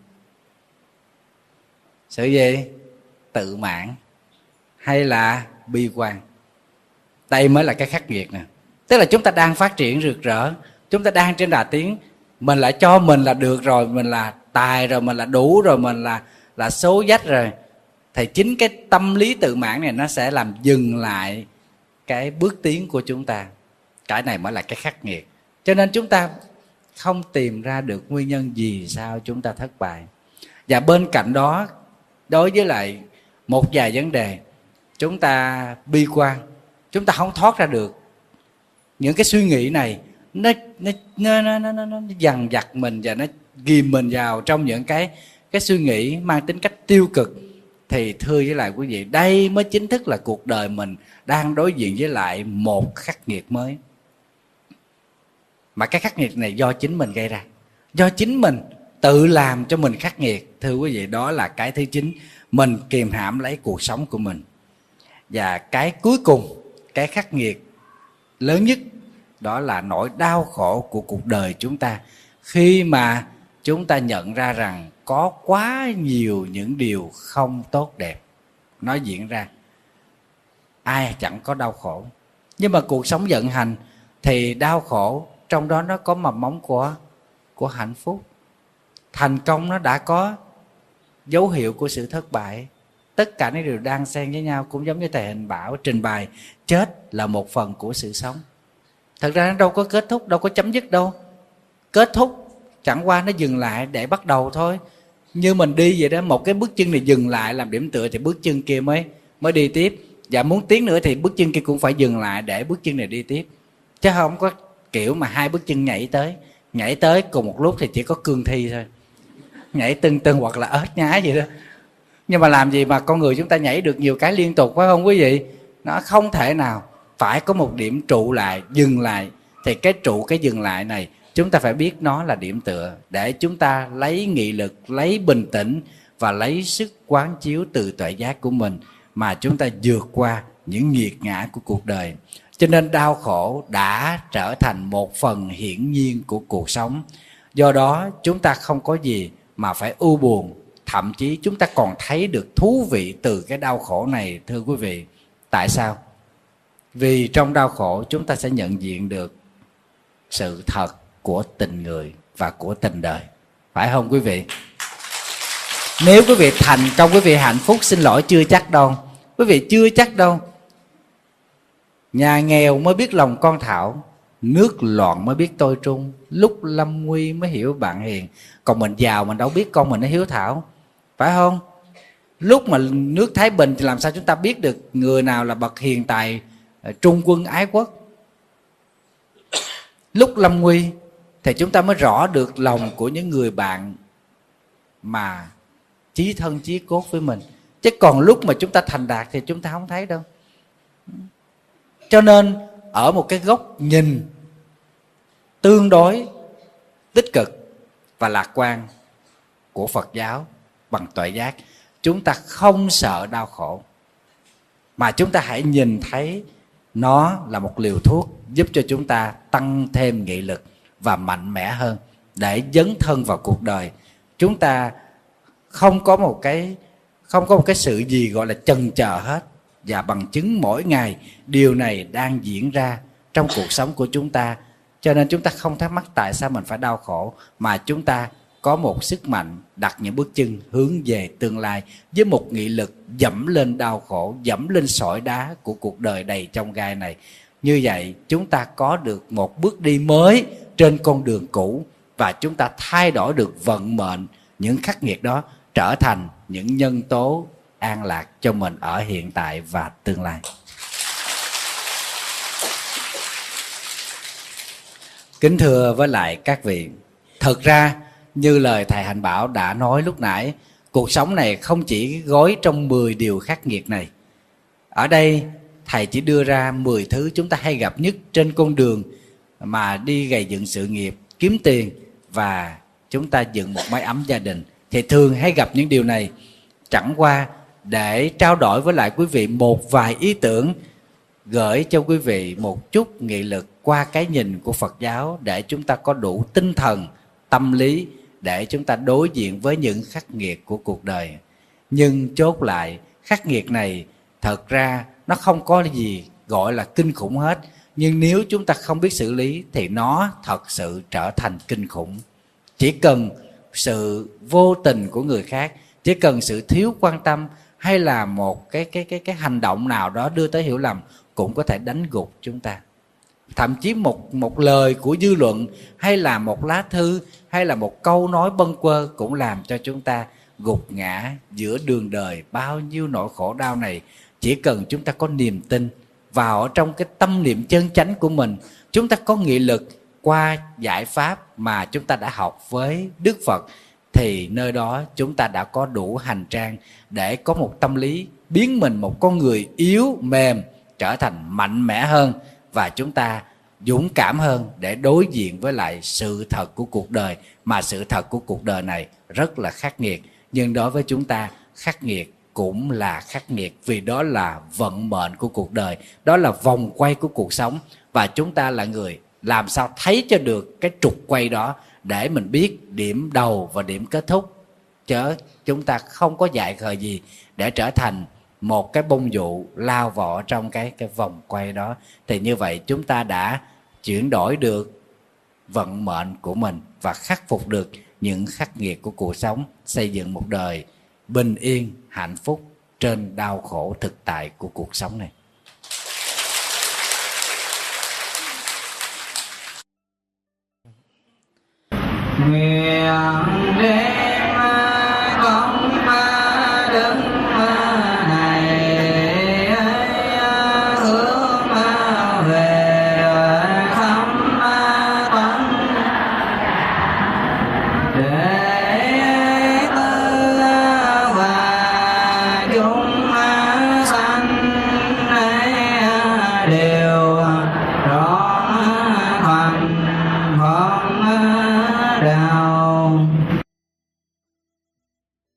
sự gì? Tự mãn hay là bi quan. Đây mới là cái khắc nghiệt nè. Tức là chúng ta đang phát triển rực rỡ, chúng ta đang trên đà tiến, mình lại cho mình là được rồi, mình là tài rồi, mình là đủ rồi, mình là là số dách rồi. Thì chính cái tâm lý tự mãn này nó sẽ làm dừng lại cái bước tiến của chúng ta. Cái này mới là cái khắc nghiệt. Cho nên chúng ta không tìm ra được nguyên nhân vì sao chúng ta thất bại. Và bên cạnh đó, đối với lại một vài vấn đề, chúng ta bi quan, chúng ta không thoát ra được những cái suy nghĩ này, nó nó nó nó nó, nó, nó dằn vặt mình và nó ghìm mình vào trong những cái cái suy nghĩ mang tính cách tiêu cực. Thì thưa với lại quý vị, đây mới chính thức là cuộc đời mình đang đối diện với lại một khắc nghiệt mới. Mà cái khắc nghiệt này do chính mình gây ra, do chính mình tự làm cho mình khắc nghiệt. Thưa quý vị, đó là cái thứ chính, mình kìm hãm lấy cuộc sống của mình. Và cái cuối cùng, cái khắc nghiệt lớn nhất, đó là nỗi đau khổ của cuộc đời chúng ta, khi mà chúng ta nhận ra rằng có quá nhiều những điều không tốt đẹp nó diễn ra. Ai chẳng có đau khổ, nhưng mà cuộc sống vận hành thì đau khổ trong đó nó có mầm móng của của hạnh phúc. Thành công nó đã có dấu hiệu của sự thất bại. Tất cả những điều đang xen với nhau, cũng giống như thầy Hình Bảo trình bày, chết là một phần của sự sống. Thật ra nó đâu có kết thúc, đâu có chấm dứt đâu. Kết thúc chẳng qua nó dừng lại để bắt đầu thôi. Như mình đi vậy đó, một cái bước chân này dừng lại làm điểm tựa thì bước chân kia mới mới đi tiếp. Và muốn tiến nữa thì bước chân kia cũng phải dừng lại để bước chân này đi tiếp. Chứ không có kiểu mà hai bước chân nhảy tới, nhảy tới cùng một lúc thì chỉ có cương thi thôi, nhảy tưng tưng hoặc là ếch nhái vậy đó. Nhưng mà làm gì mà con người chúng ta nhảy được nhiều cái liên tục, phải không quý vị? Nó không thể nào, phải có một điểm trụ lại, dừng lại. Thì cái trụ, cái dừng lại này, chúng ta phải biết nó là điểm tựa, để chúng ta lấy nghị lực, lấy bình tĩnh và lấy sức quán chiếu từ tuệ giác của mình mà chúng ta vượt qua những nghiệt ngã của cuộc đời. Cho nên đau khổ đã trở thành một phần hiển nhiên của cuộc sống. Do đó chúng ta không có gì mà phải ưu buồn. Thậm chí chúng ta còn thấy được thú vị từ cái đau khổ này, thưa quý vị. Tại sao? Vì trong đau khổ chúng ta sẽ nhận diện được sự thật của tình người và của tình đời. Phải không quý vị? Nếu quý vị thành công, quý vị hạnh phúc, xin lỗi chưa chắc đâu. Quý vị chưa chắc đâu. Nhà nghèo mới biết lòng con thảo, nước loạn mới biết tôi trung, lúc lâm nguy mới hiểu bạn hiền. Còn mình giàu mình đâu biết con mình nó hiếu thảo, phải không? Lúc mà nước Thái Bình thì làm sao chúng ta biết được người nào là bậc hiền tài, trung quân ái quốc? Lúc lâm nguy thì chúng ta mới rõ được lòng của những người bạn mà chí thân chí cốt với mình. Chứ còn lúc mà chúng ta thành đạt thì chúng ta không thấy đâu. Cho nên ở một cái góc nhìn tương đối tích cực và lạc quan của Phật giáo bằng tuệ giác, chúng ta không sợ đau khổ, mà chúng ta hãy nhìn thấy nó là một liều thuốc giúp cho chúng ta tăng thêm nghị lực và mạnh mẽ hơn để dấn thân vào cuộc đời. Chúng ta không có một cái không có một cái sự gì gọi là chần chờ hết, và bằng chứng mỗi ngày điều này đang diễn ra trong cuộc sống của chúng ta. Cho nên chúng ta không thắc mắc tại sao mình phải đau khổ, mà chúng ta có một sức mạnh đặt những bước chân hướng về tương lai với một nghị lực dẫm lên đau khổ, dẫm lên sỏi đá của cuộc đời đầy chông gai này. Như vậy chúng ta có được một bước đi mới trên con đường cũ, và chúng ta thay đổi được vận mệnh những khắc nghiệt đó trở thành những nhân tố an lạc cho mình ở hiện tại và tương lai. Kính thưa với lại các vị, thật ra như lời thầy Hạnh Bảo đã nói lúc nãy, cuộc sống này không chỉ gói trong mười điều khắc nghiệt này. Ở đây thầy chỉ đưa ra mười thứ chúng ta hay gặp nhất trên con đường mà đi gầy dựng sự nghiệp, kiếm tiền và chúng ta dựng một mái ấm gia đình. Thì thường hay gặp những điều này. Chẳng qua để trao đổi với lại quý vị một vài ý tưởng gửi cho quý vị một chút nghị lực qua cái nhìn của Phật giáo để chúng ta có đủ tinh thần, tâm lý để chúng ta đối diện với những khắc nghiệt của cuộc đời. Nhưng chốt lại, khắc nghiệt này thật ra nó không có gì gọi là kinh khủng hết. Nhưng nếu chúng ta không biết xử lý thì nó thật sự trở thành kinh khủng. Chỉ cần sự vô tình của người khác, chỉ cần sự thiếu quan tâm hay là một cái cái cái cái hành động nào đó đưa tới hiểu lầm cũng có thể đánh gục chúng ta. Thậm chí một một lời của dư luận hay là một lá thư hay là một câu nói bâng quơ cũng làm cho chúng ta gục ngã giữa đường đời bao nhiêu nỗi khổ đau này. Chỉ cần chúng ta có niềm tin vào ở trong cái tâm niệm chân chánh của mình, chúng ta có nghị lực qua giải pháp mà chúng ta đã học với Đức Phật, thì nơi đó chúng ta đã có đủ hành trang để có một tâm lý biến mình một con người yếu mềm trở thành mạnh mẽ hơn, và chúng ta dũng cảm hơn để đối diện với lại sự thật của cuộc đời. Mà sự thật của cuộc đời này rất là khắc nghiệt, nhưng đối với chúng ta khắc nghiệt cũng là khắc nghiệt, vì đó là vận mệnh của cuộc đời, đó là vòng quay của cuộc sống. Và chúng ta là người làm sao thấy cho được cái trục quay đó để mình biết điểm đầu và điểm kết thúc. Chớ chúng ta không có dại khờ gì để trở thành một cái bông dụ lao vào trong cái, cái vòng quay đó. Thì như vậy chúng ta đã chuyển đổi được vận mệnh của mình và khắc phục được những khắc nghiệt của cuộc sống, xây dựng một đời bình yên, hạnh phúc trên đau khổ thực tại của cuộc sống này. Nguyện để